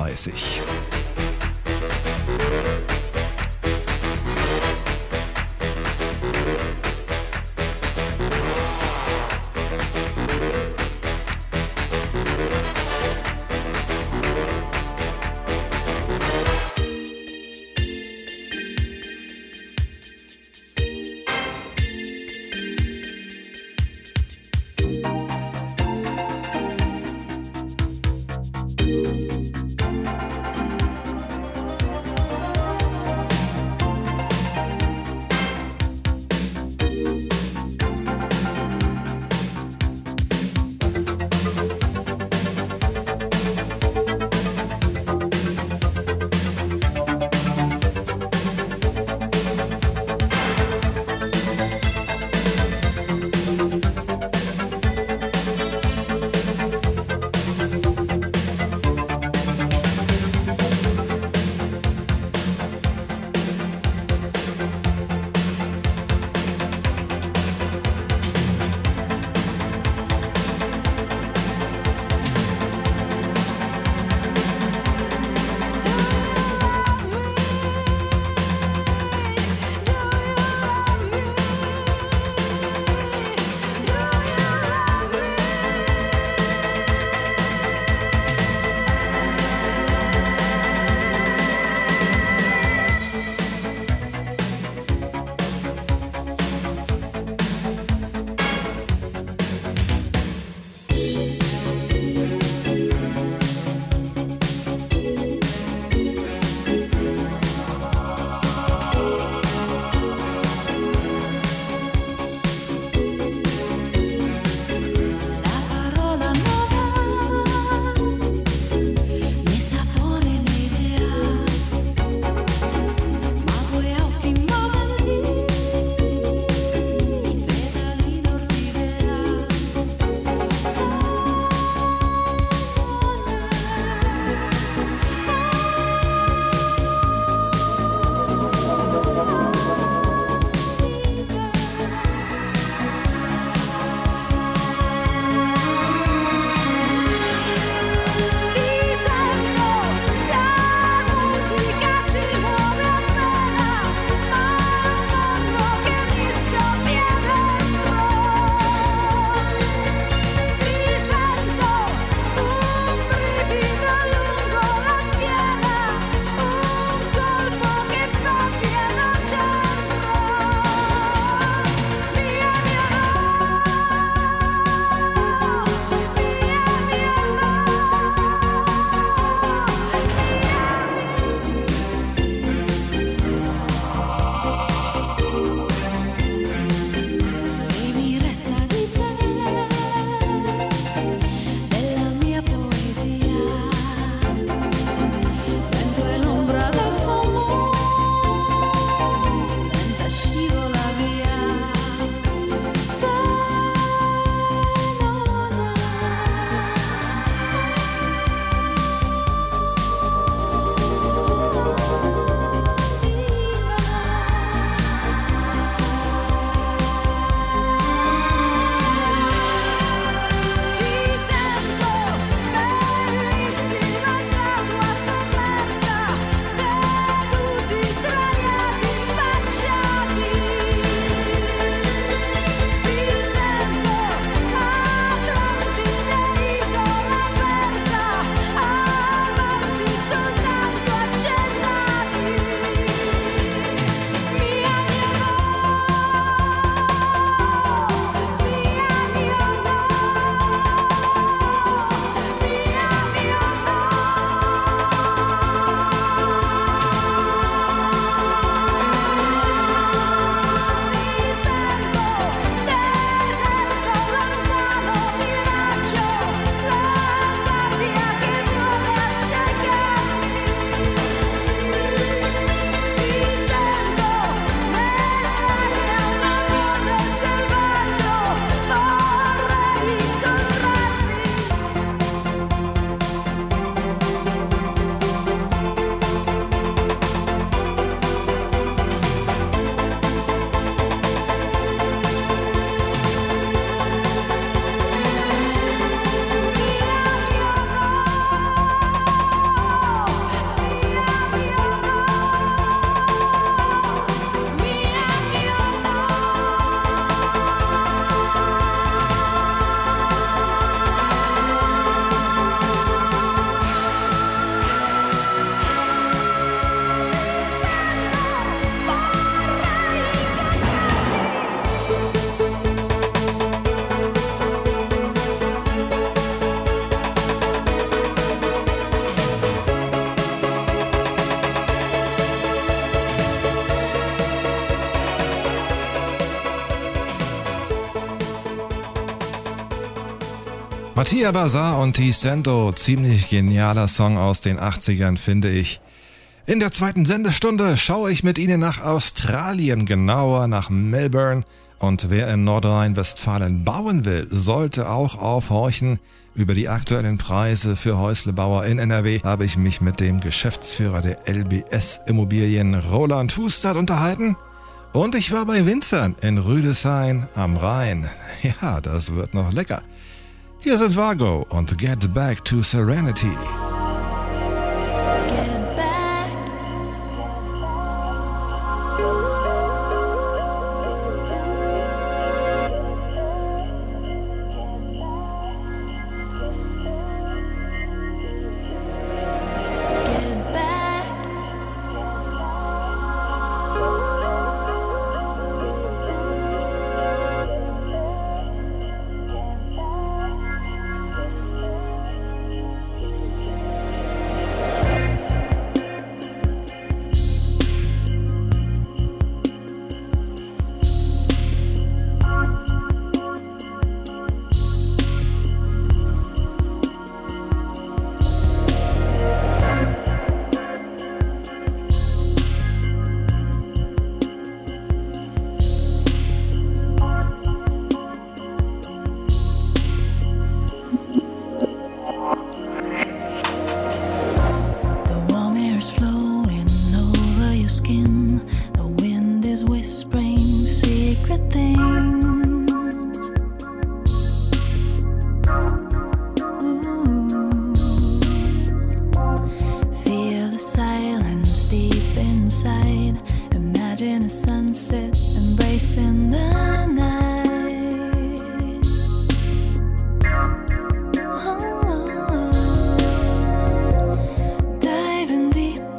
Mattia Bazar und Ticento, ziemlich genialer Song aus den 80ern, finde ich. In der zweiten Sendestunde schaue ich mit Ihnen nach Australien, genauer nach Melbourne. Und wer in Nordrhein-Westfalen bauen will, sollte auch aufhorchen. Über die aktuellen Preise für Häuslebauer in NRW habe ich mich mit dem Geschäftsführer der LBS Immobilien, Roland Hustad, unterhalten. Und ich war bei Winzern in Rüdesheim am Rhein. Ja, das wird noch lecker. Hier sind Vago und Get Back to Serenity.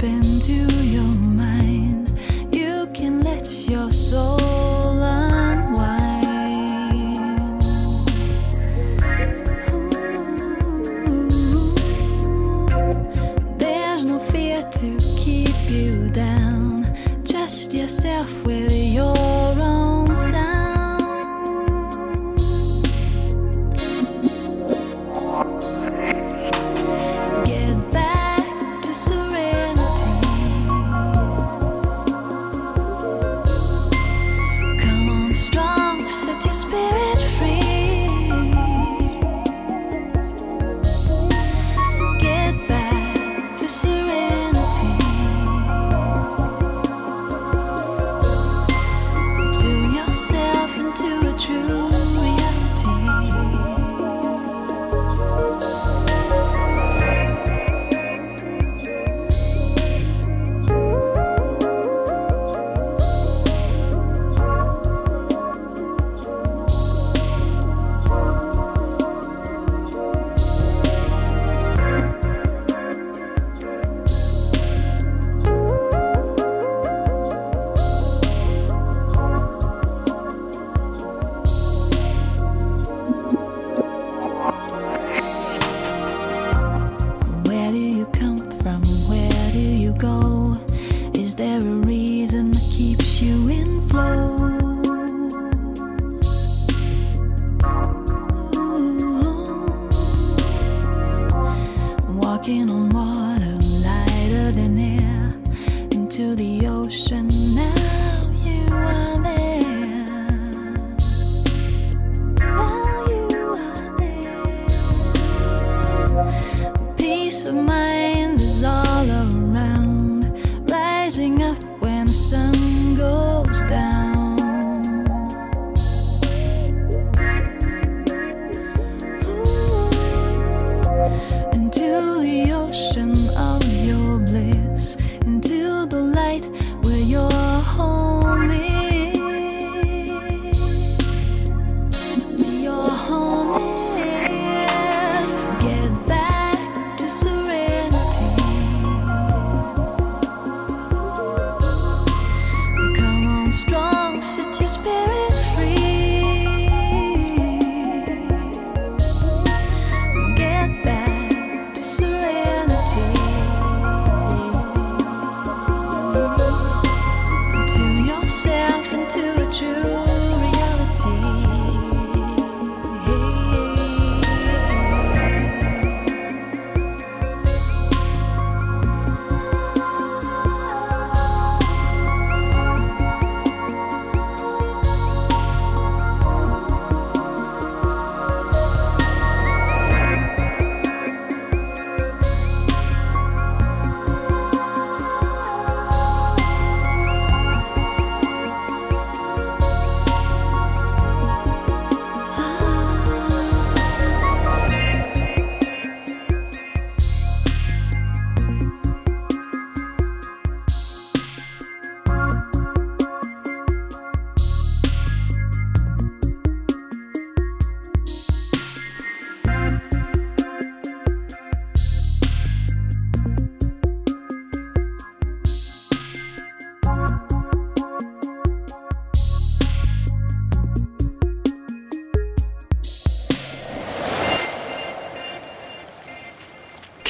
Your soul unwind.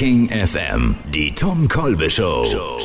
King FM, die Tom Kolbe Show.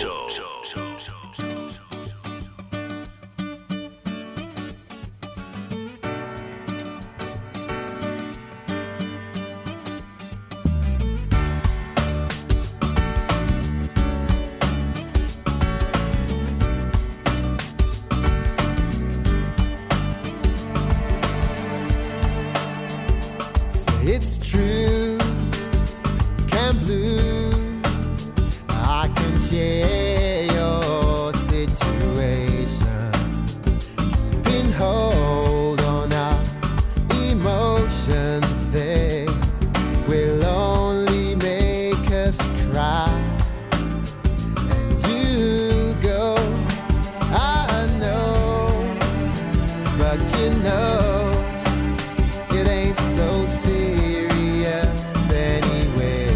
It's true, Camp Blue, I can share your situation. Keeping hold on our emotions, they will only make us cry. And you'll go, I know, but you know, it ain't so serious anyway.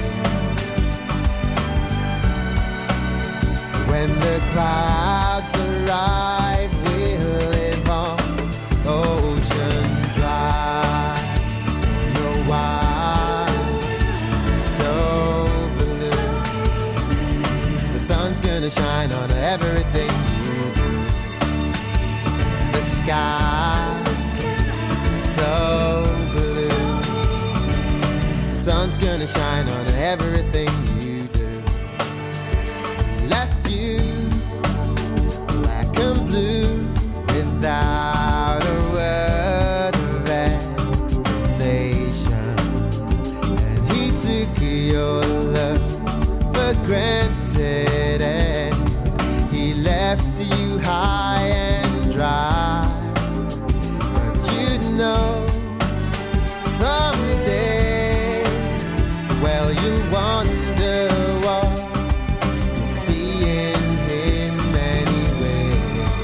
When the clouds arrive, we'll live on ocean drive. Don't know why it's so blue. The sun's gonna shine on everything you do. The sky's so blue. The sun's gonna shine on everything you do. He left you black and blue without a word of explanation. And he took your love for granted, and he left you high and dry. But you know, someday, well, you'll wonder what you see in him anyway.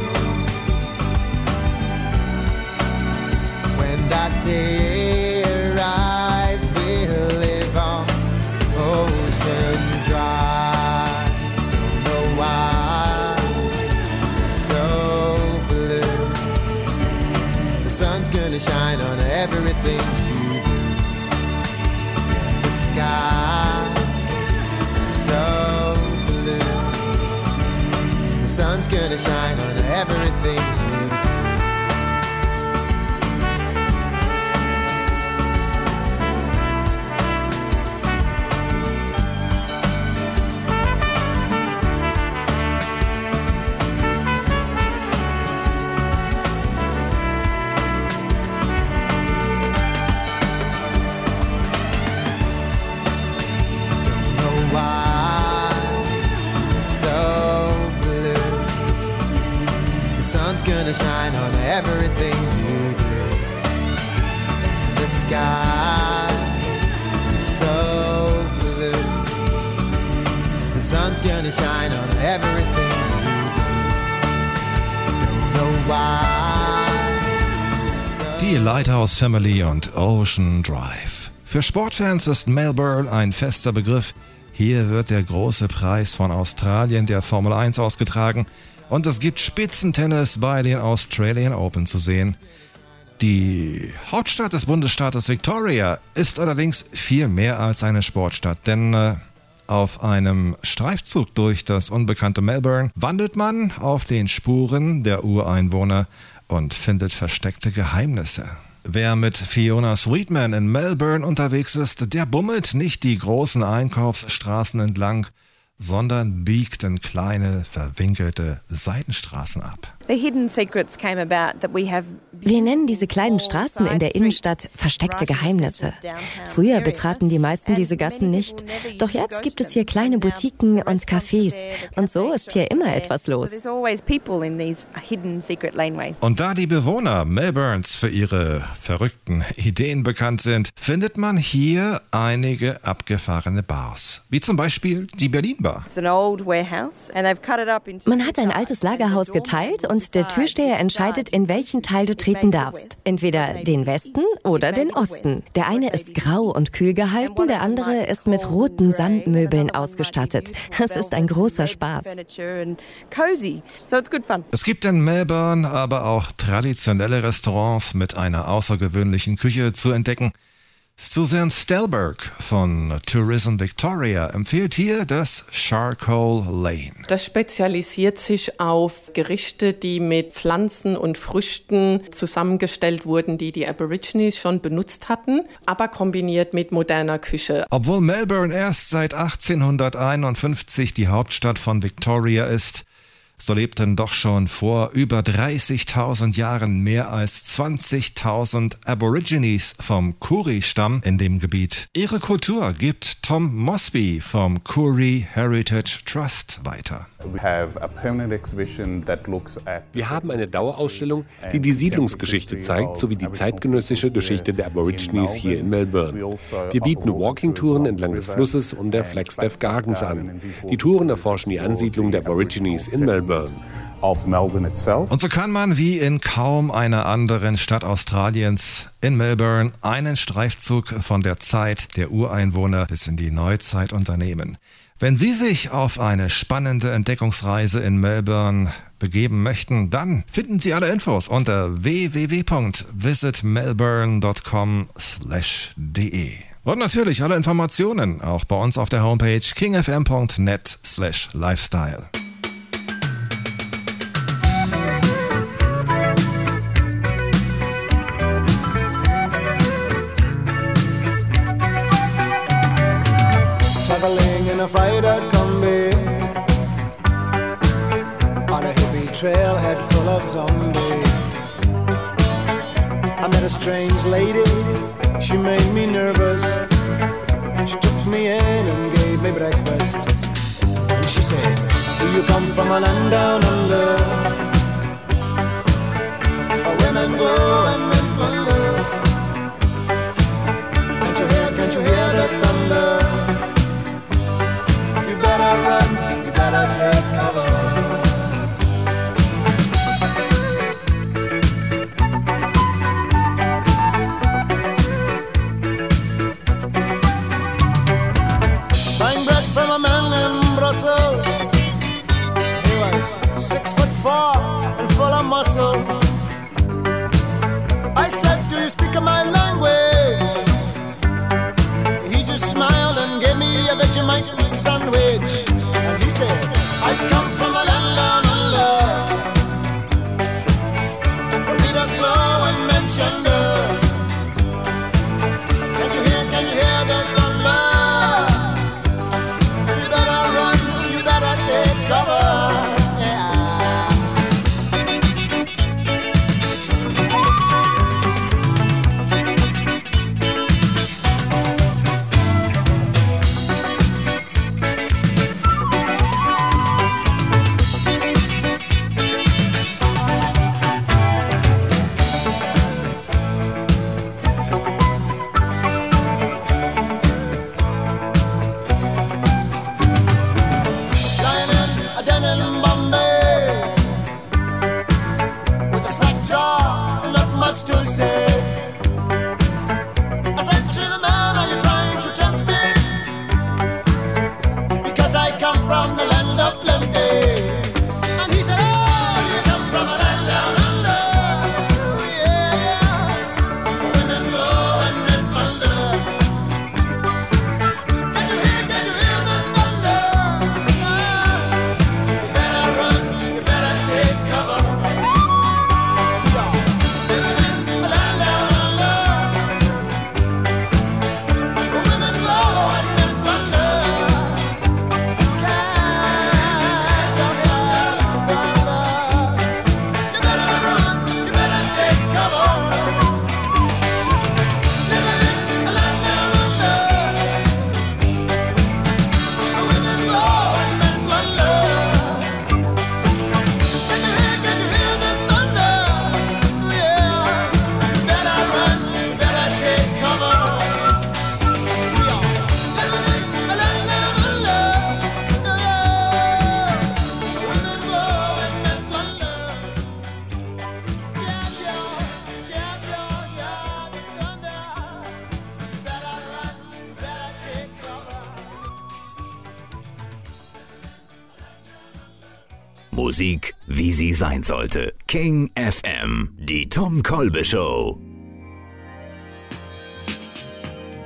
When that day arrives, we'll live on ocean drive. Don't know why it's so blue. The sun's gonna shine on everything you do. The sky's so blue. The sun's gonna shine on everything you do. Gonna shine on everything you do. The sky's so blue. The sun's gonna shine on everything you do. Don't know why. Die Lighthouse Family und Ocean Drive. Für Sportfans ist Melbourne ein fester Begriff. Hier wird der große Preis von Australien, der Formel 1, ausgetragen. Und es gibt Spitzentennis bei den Australian Open zu sehen. Die Hauptstadt des Bundesstaates Victoria ist allerdings viel mehr als eine Sportstadt, denn auf einem Streifzug durch das unbekannte Melbourne wandelt man auf den Spuren der Ureinwohner und findet versteckte Geheimnisse. Wer mit Fiona Sweetman in Melbourne unterwegs ist, der bummelt nicht die großen Einkaufsstraßen entlang, sondern biegt in kleine, verwinkelte Seitenstraßen ab. Wir nennen diese kleinen Straßen in der Innenstadt versteckte Geheimnisse. Früher betraten die meisten diese Gassen nicht, doch jetzt gibt es hier kleine Boutiquen und Cafés und so ist hier immer etwas los. Und da die Bewohner Melbournes für ihre verrückten Ideen bekannt sind, findet man hier einige abgefahrene Bars, wie zum Beispiel die Berlin Bar. Man hat ein altes Lagerhaus geteilt und der Türsteher entscheidet, in welchen Teil du treten darfst. Entweder den Westen oder den Osten. Der eine ist grau und kühl gehalten, der andere ist mit roten Sandmöbeln ausgestattet. Es ist ein großer Spaß. Es gibt in Melbourne aber auch traditionelle Restaurants mit einer außergewöhnlichen Küche zu entdecken. Susan Stelberg von Tourism Victoria empfiehlt hier das Charcoal Lane. Das spezialisiert sich auf Gerichte, die mit Pflanzen und Früchten zusammengestellt wurden, die die Aborigines schon benutzt hatten, aber kombiniert mit moderner Küche. Obwohl Melbourne erst seit 1851 die Hauptstadt von Victoria ist, so lebten doch schon vor über 30.000 Jahren mehr als 20.000 Aborigines vom Koori-Stamm in dem Gebiet. Ihre Kultur gibt Tom Mosby vom Koori Heritage Trust weiter. Wir haben eine Dauerausstellung, die die Siedlungsgeschichte zeigt, sowie die zeitgenössische Geschichte der Aborigines hier in Melbourne. Wir bieten Walking-Touren entlang des Flusses und der Flagstaff Gardens an. Die Touren erforschen die Ansiedlung der Aborigines in Melbourne. Und so kann man wie in kaum einer anderen Stadt Australiens in Melbourne einen Streifzug von der Zeit der Ureinwohner bis in die Neuzeit unternehmen. Wenn Sie sich auf eine spannende Entdeckungsreise in Melbourne begeben möchten, dann finden Sie alle Infos unter www.visitmelbourne.com/de. Und natürlich alle Informationen auch bei uns auf der Homepage kingfm.net/lifestyle. Traveling in a freighter combi on a hippie trailhead full of zombies. I met a strange lady, she made me nervous. She took me in and gave me breakfast. And she said, do you come from a land down under? Where women go and men plunder. Can't you hear the thunder? You better run, you better take cover. Buying bread from a man in Brussels. He was 6'4" and full of muscle. I said, do you speak my language? He just smiled and gave me a Vegemite sandwich. And he said, I come from a land down under. The beaters flow and men chunder. Can't you hear the thunder? You better run, you better take cover. To say, I said to the man, are you trying to tempt me? Because I come from the land of plenty. And he said, oh, you come from a land down under. Yeah, women go and men plunder. Can't you hear the thunder? You better run, you better take cover. Musik, wie sie sein sollte. King FM, die Tom Kolbe Show.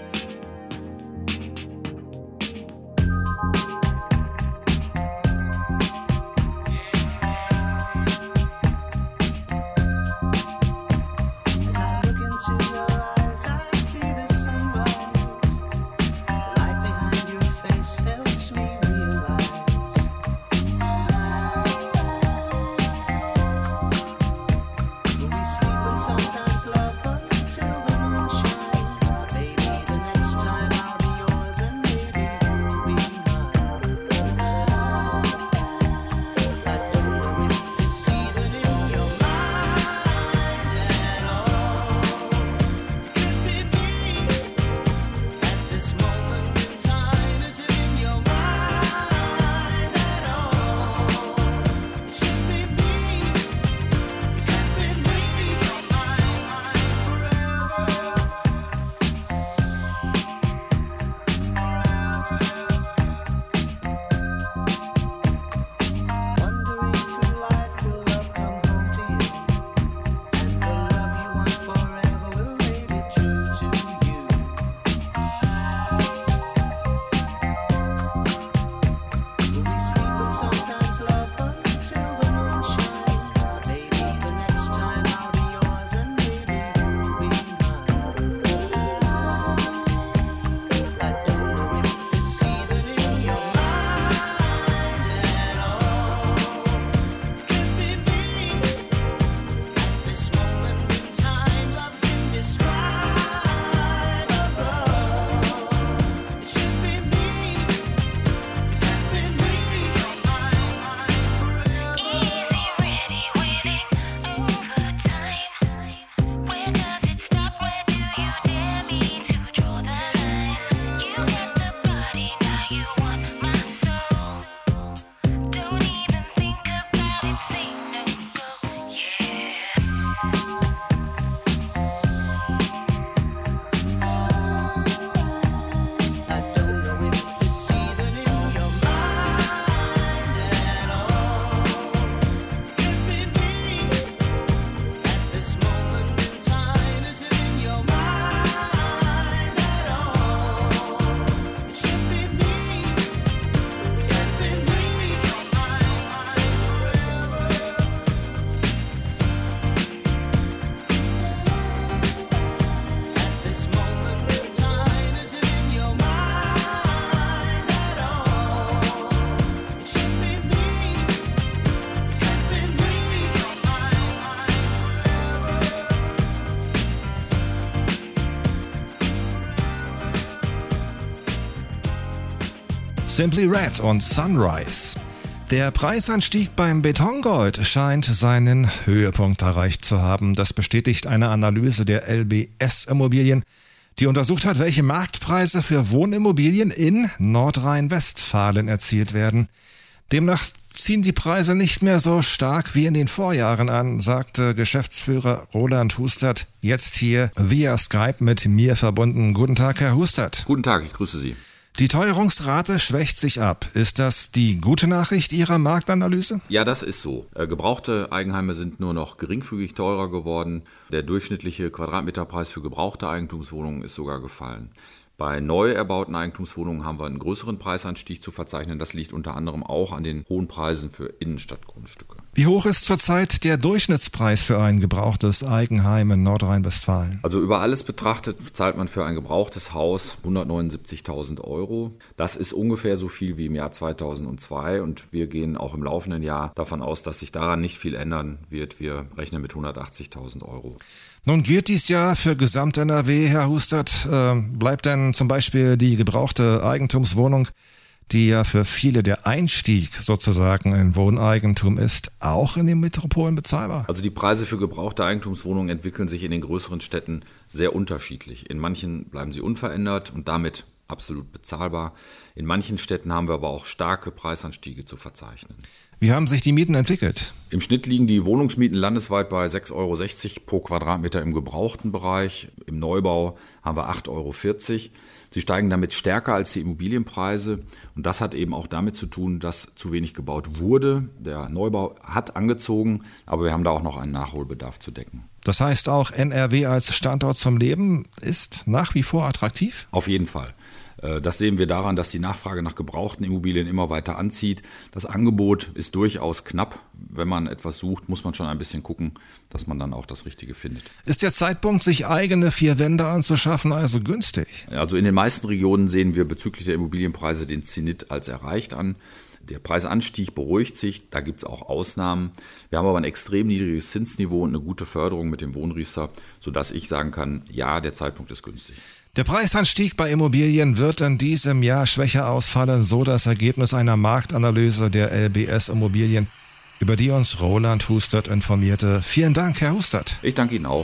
Simply Red und Sunrise. Der Preisanstieg beim Betongold scheint seinen Höhepunkt erreicht zu haben. Das bestätigt eine Analyse der LBS Immobilien, die untersucht hat, welche Marktpreise für Wohnimmobilien in Nordrhein-Westfalen erzielt werden. Demnach ziehen die Preise nicht mehr so stark wie in den Vorjahren an, sagte Geschäftsführer Roland Hustert, jetzt hier via Skype mit mir verbunden. Guten Tag, Herr Hustert. Guten Tag, ich grüße Sie. Die Teuerungsrate schwächt sich ab. Ist das die gute Nachricht Ihrer Marktanalyse? Ja, das ist so. Gebrauchte Eigenheime sind nur noch geringfügig teurer geworden. Der durchschnittliche Quadratmeterpreis für gebrauchte Eigentumswohnungen ist sogar gefallen. Bei neu erbauten Eigentumswohnungen haben wir einen größeren Preisanstieg zu verzeichnen. Das liegt unter anderem auch an den hohen Preisen für Innenstadtgrundstücke. Wie hoch ist zurzeit der Durchschnittspreis für ein gebrauchtes Eigenheim in Nordrhein-Westfalen? Also über alles betrachtet zahlt man für ein gebrauchtes Haus 179.000 €. Das ist ungefähr so viel wie im Jahr 2002 und wir gehen auch im laufenden Jahr davon aus, dass sich daran nicht viel ändern wird. Wir rechnen mit 180.000 €. Nun gilt dies Jahr für Gesamt-NRW, Herr Hustert. Bleibt denn zum Beispiel die gebrauchte Eigentumswohnung, die ja für viele der Einstieg sozusagen in Wohneigentum ist, auch in den Metropolen bezahlbar? Also die Preise für gebrauchte Eigentumswohnungen entwickeln sich in den größeren Städten sehr unterschiedlich. In manchen bleiben sie unverändert und damit absolut bezahlbar. In manchen Städten haben wir aber auch starke Preisanstiege zu verzeichnen. Wie haben sich die Mieten entwickelt? Im Schnitt liegen die Wohnungsmieten landesweit bei 6,60 € pro Quadratmeter im gebrauchten Bereich. Im Neubau haben wir 8,40 €. Sie steigen damit stärker als die Immobilienpreise. Und das hat eben auch damit zu tun, dass zu wenig gebaut wurde. Der Neubau hat angezogen, aber wir haben da auch noch einen Nachholbedarf zu decken. Das heißt, auch NRW als Standort zum Leben ist nach wie vor attraktiv? Auf jeden Fall. Das sehen wir daran, dass die Nachfrage nach gebrauchten Immobilien immer weiter anzieht. Das Angebot ist durchaus knapp. Wenn man etwas sucht, muss man schon ein bisschen gucken, dass man dann auch das Richtige findet. Ist der Zeitpunkt, sich eigene 4 Wände anzuschaffen, also günstig? Also in den meisten Regionen sehen wir bezüglich der Immobilienpreise den Zenit als erreicht an. Der Preisanstieg beruhigt sich, da gibt es auch Ausnahmen. Wir haben aber ein extrem niedriges Zinsniveau und eine gute Förderung mit dem Wohnriester, sodass ich sagen kann, ja, der Zeitpunkt ist günstig. Der Preisanstieg bei Immobilien wird in diesem Jahr schwächer ausfallen, so das Ergebnis einer Marktanalyse der LBS Immobilien, über die uns Roland Hustert informierte. Vielen Dank, Herr Hustert. Ich danke Ihnen auch.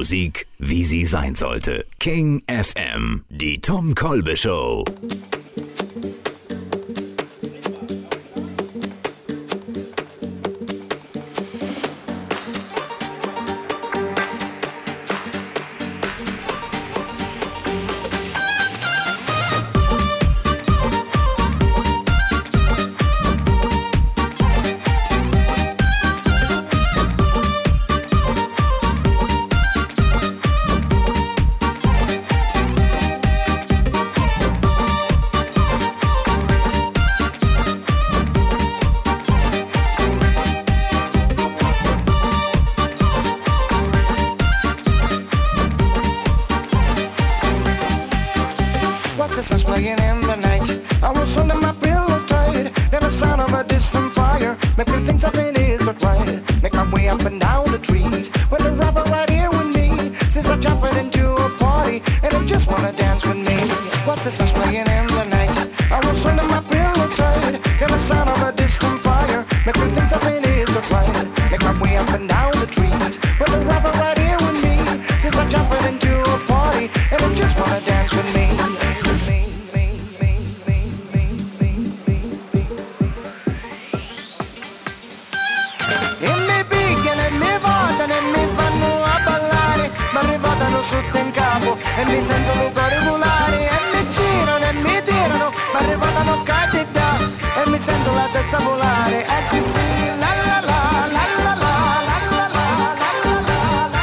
Musik, wie sie sein sollte. King FM, die Tom Kolbe Show. What's this that's playing in the night? I was under my pillow tight. Then the sound of a distant fire make me think something isn't right. Make my way up and down the trees with a rapper right here with me. Since I'm jumping into a party and I just wanna dance with me. What's this that's playing in the night? I was under my pillow tight. Then the sound of a distant fire make me think something isn't right. Make my way up and down the trees with a rapper right here with me. Since I'm jumping into a party and I just wanna dance with me. E mi sento l'ucore volare e mi girano e mi tirano, ma arrivano cattiva e mi sento la testa volare as we sing la la la la la la la la la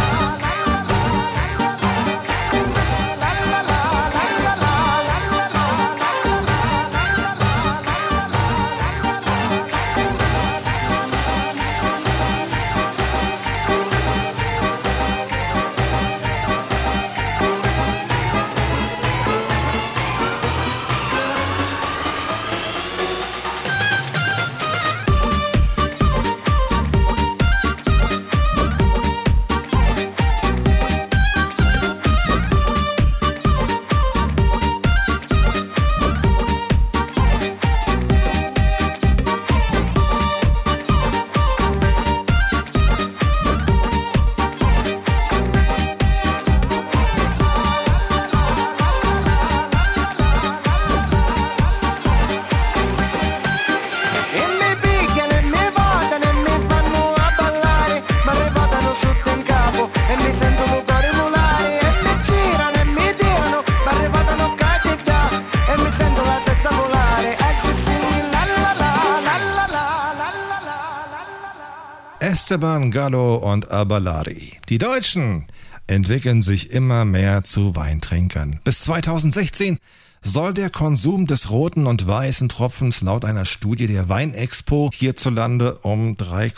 Esteban Gallo und Abalari. Die Deutschen entwickeln sich immer mehr zu Weintrinkern. Bis 2016 soll der Konsum des roten und weißen Tropfens laut einer Studie der Weinexpo hierzulande um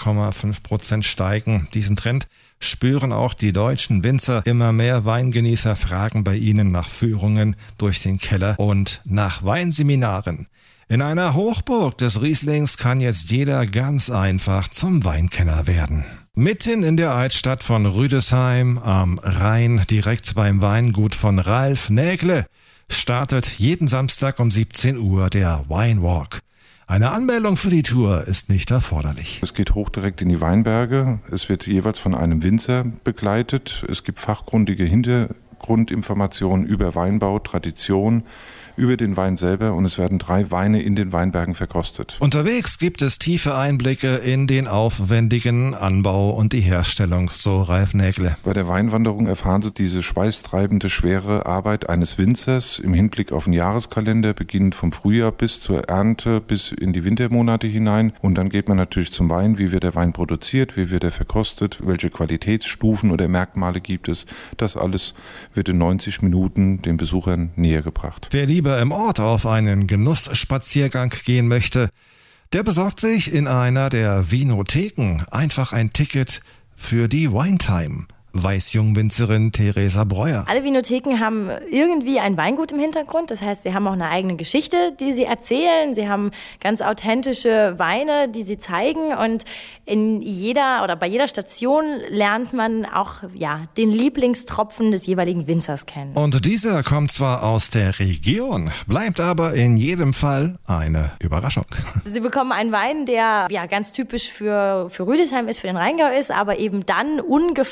3,5% steigen. Diesen Trend spüren auch die deutschen Winzer. Immer mehr Weingenießer fragen bei ihnen nach Führungen durch den Keller und nach Weinseminaren. In einer Hochburg des Rieslings kann jetzt jeder ganz einfach zum Weinkenner werden. Mitten in der Altstadt von Rüdesheim am Rhein, direkt beim Weingut von Ralf Nägle, startet jeden Samstag um 17 Uhr der Winewalk. Eine Anmeldung für die Tour ist nicht erforderlich. Es geht hoch direkt in die Weinberge. Es wird jeweils von einem Winzer begleitet. Es gibt fachkundige Hintergrundinformationen über Weinbau, Tradition, über den Wein selber und es werden 3 Weine in den Weinbergen verkostet. Unterwegs gibt es tiefe Einblicke in den aufwendigen Anbau und die Herstellung, so Ralf Nägle. Bei der Weinwanderung erfahren Sie diese schweißtreibende, schwere Arbeit eines Winzers im Hinblick auf den Jahreskalender, beginnend vom Frühjahr bis zur Ernte, bis in die Wintermonate hinein. Und dann geht man natürlich zum Wein, wie wird der Wein produziert, wie wird er verkostet, welche Qualitätsstufen oder Merkmale gibt es. Das alles wird in 90 Minuten den Besuchern näher gebracht. Wer lieber im Ort auf einen Genussspaziergang gehen möchte, der besorgt sich in einer der Vinotheken einfach ein Ticket für die Winetime. Weiß Jungwinzerin Theresa Breuer. Alle Vinotheken haben irgendwie ein Weingut im Hintergrund. Das heißt, sie haben auch eine eigene Geschichte, die sie erzählen. Sie haben ganz authentische Weine, die sie zeigen. Und in jeder oder bei jeder Station lernt man auch den Lieblingstropfen des jeweiligen Winzers kennen. Und dieser kommt zwar aus der Region, bleibt aber in jedem Fall eine Überraschung. Sie bekommen einen Wein, der ganz typisch für Rüdesheim ist, für den Rheingau ist, aber eben dann ungefragt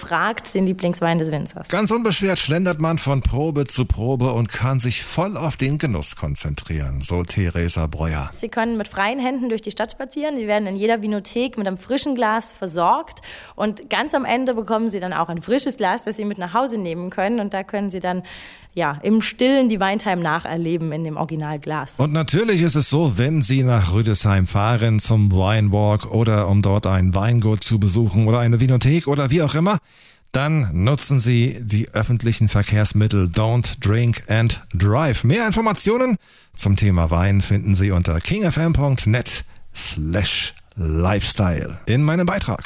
hat den Lieblingswein des Winzers. Ganz unbeschwert schlendert man von Probe zu Probe und kann sich voll auf den Genuss konzentrieren, so Theresa Breuer. Sie können mit freien Händen durch die Stadt spazieren. Sie werden in jeder Vinothek mit einem frischen Glas versorgt. Und ganz am Ende bekommen Sie dann auch ein frisches Glas, das Sie mit nach Hause nehmen können. Und da können Sie dann im Stillen die Weintheim nacherleben in dem Originalglas. Und natürlich ist es so, wenn Sie nach Rüdesheim fahren zum Winewalk oder um dort ein Weingut zu besuchen oder eine Vinothek oder wie auch immer, dann nutzen Sie die öffentlichen Verkehrsmittel Don't Drink and Drive. Mehr Informationen zum Thema Wein finden Sie unter kingfm.net/lifestyle in meinem Beitrag.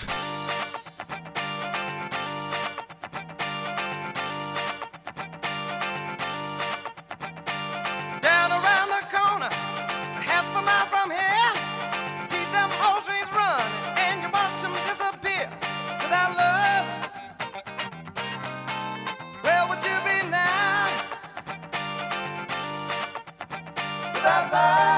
Down around the corner, half a mile from here, see them old trains running, and you watch them disappear. Without love, where would you be now? Without love.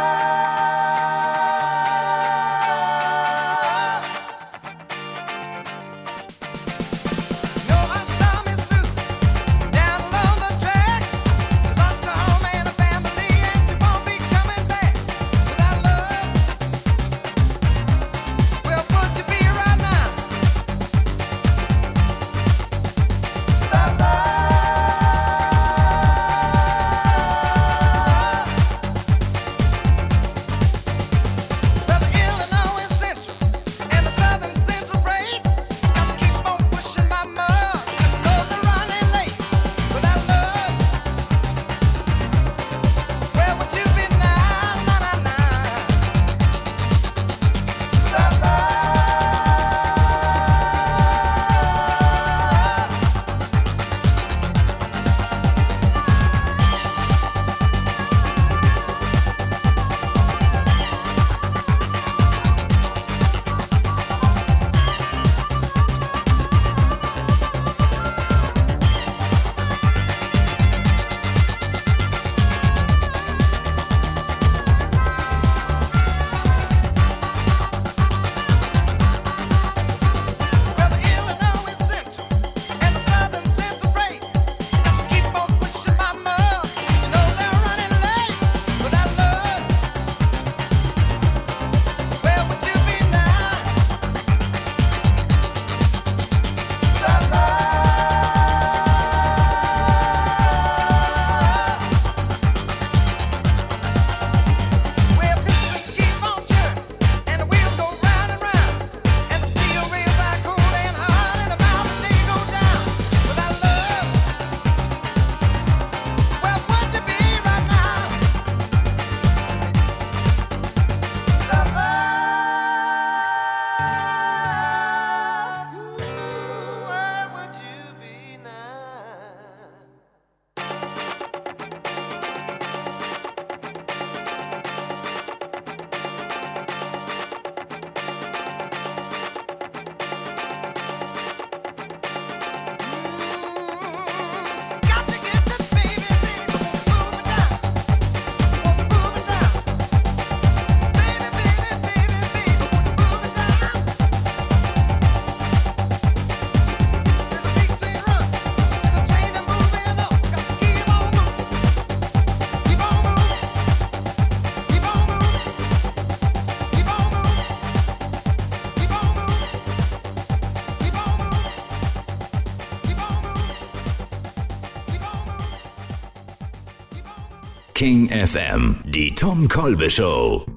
King FM, die Tom Kolbe Show.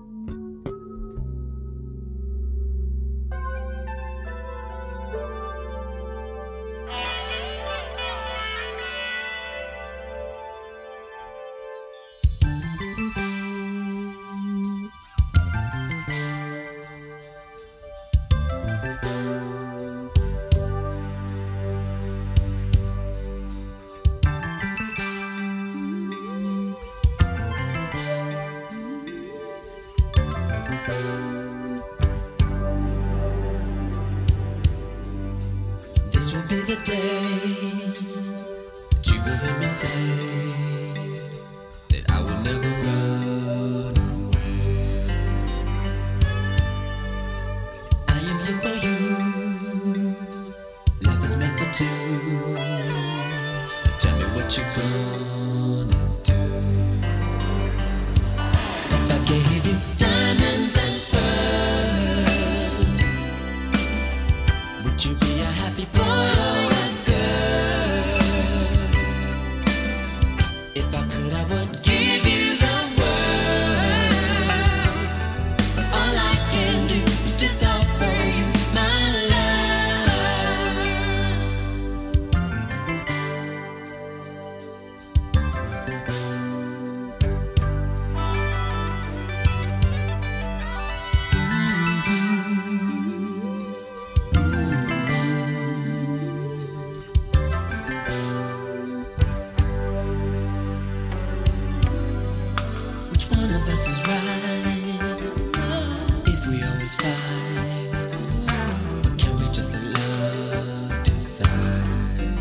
one of us is right? If we always fight, or can we just let love decide?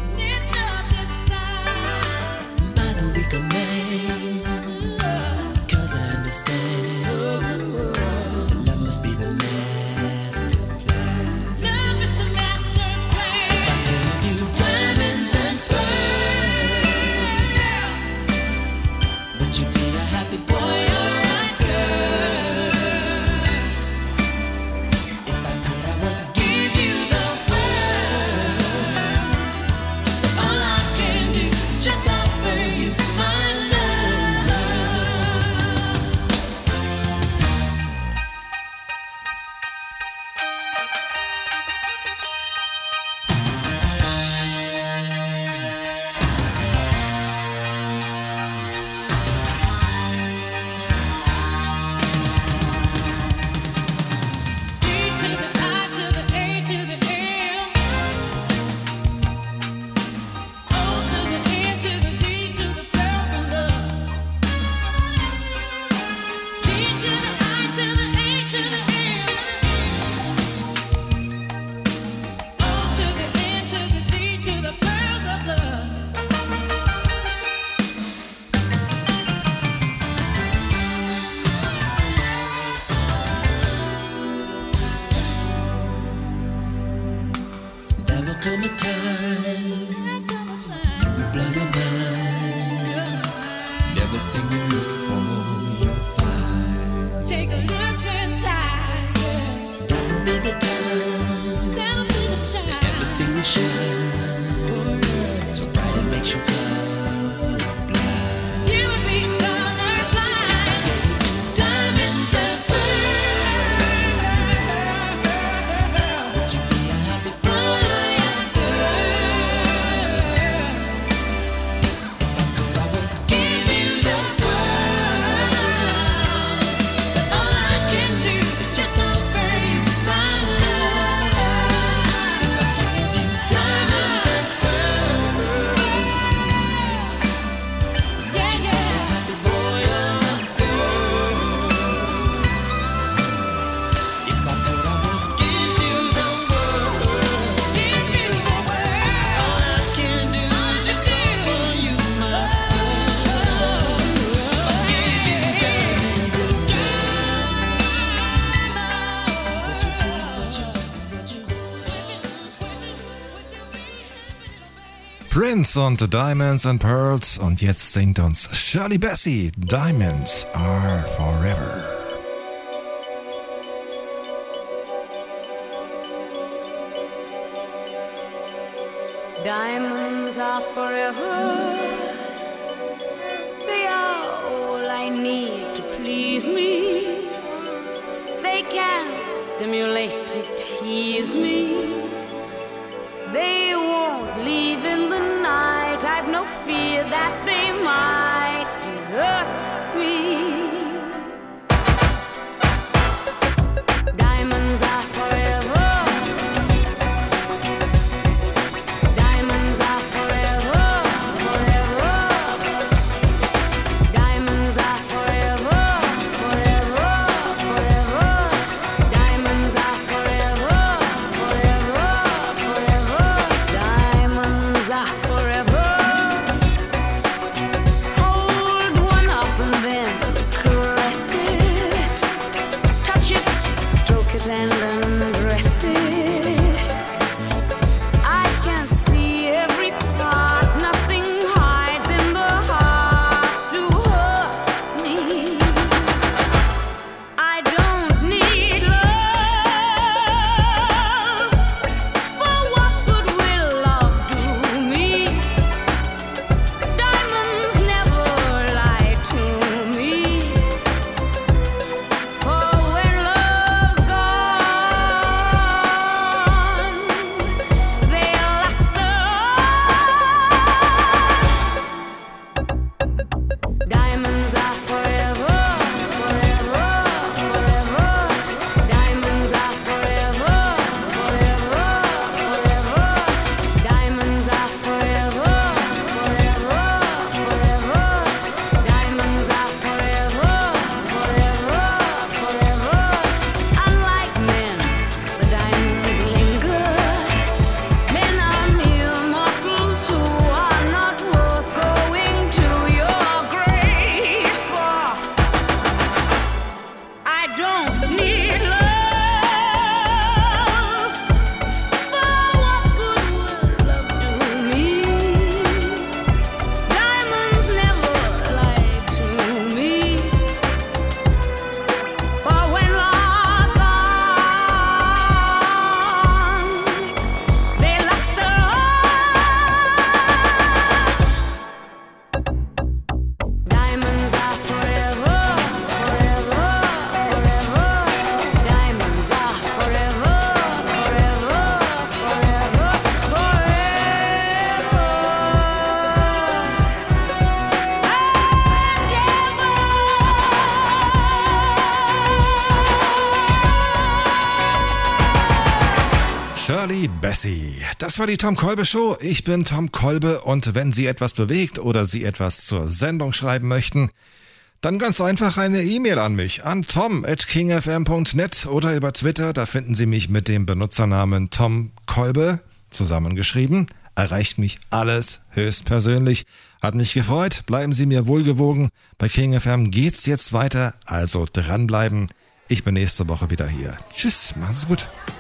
By the week of May, 'cause I understand love must be the master plan. Love is the master plan. If I gave you diamonds and pearls, would you be a happy boy or a girl? If I could, I would give you the world. All I can do is just offer you my love. D to the I to the A to the M, O to the N to the D to the pearls of love. D to the I to the A to the M, O to the N to the D to the pearls of love. There will come a time you will blow your mind. And everything you look for, you'll find. Take a look inside. That will be the time. That'll be the time. That everything will shine. So bright it makes you colorblind. You will be colorblind. Diamonds and pearls. Would you be a happy boy or a girl? If I could, I would give you the world. All I can do is just offer you my love. If I gave you diamonds and pearls, yeah, yeah. Would you be a happy boy or a girl? If I could, I would give you the world. Give you the world. All I can do is just offer you my love. I'll give you diamonds and Prince und Diamonds and Pearls. Und jetzt singt uns Shirley Bassey, Diamonds are forever. Diamonds are forever. They are all I need to please me. They can stimulate to tease me. They won't leave in the night. I've no fear that they might desert me. Diamonds are forever. Diamonds are forever, forever. Diamonds are forever, forever, forever. Diamonds are forever, forever, forever. Shirley Bassey. Das war die Tom Kolbe Show. Ich bin Tom Kolbe und wenn Sie etwas bewegt oder Sie etwas zur Sendung schreiben möchten, dann ganz einfach eine E-Mail an mich, an tom@kingfm.net oder über Twitter. Da finden Sie mich mit dem Benutzernamen Tom Kolbe, zusammengeschrieben. Erreicht mich alles höchstpersönlich. Hat mich gefreut. Bleiben Sie mir wohlgewogen. Bei King FM geht's jetzt weiter, also dranbleiben. Ich bin nächste Woche wieder hier. Tschüss, machen's gut.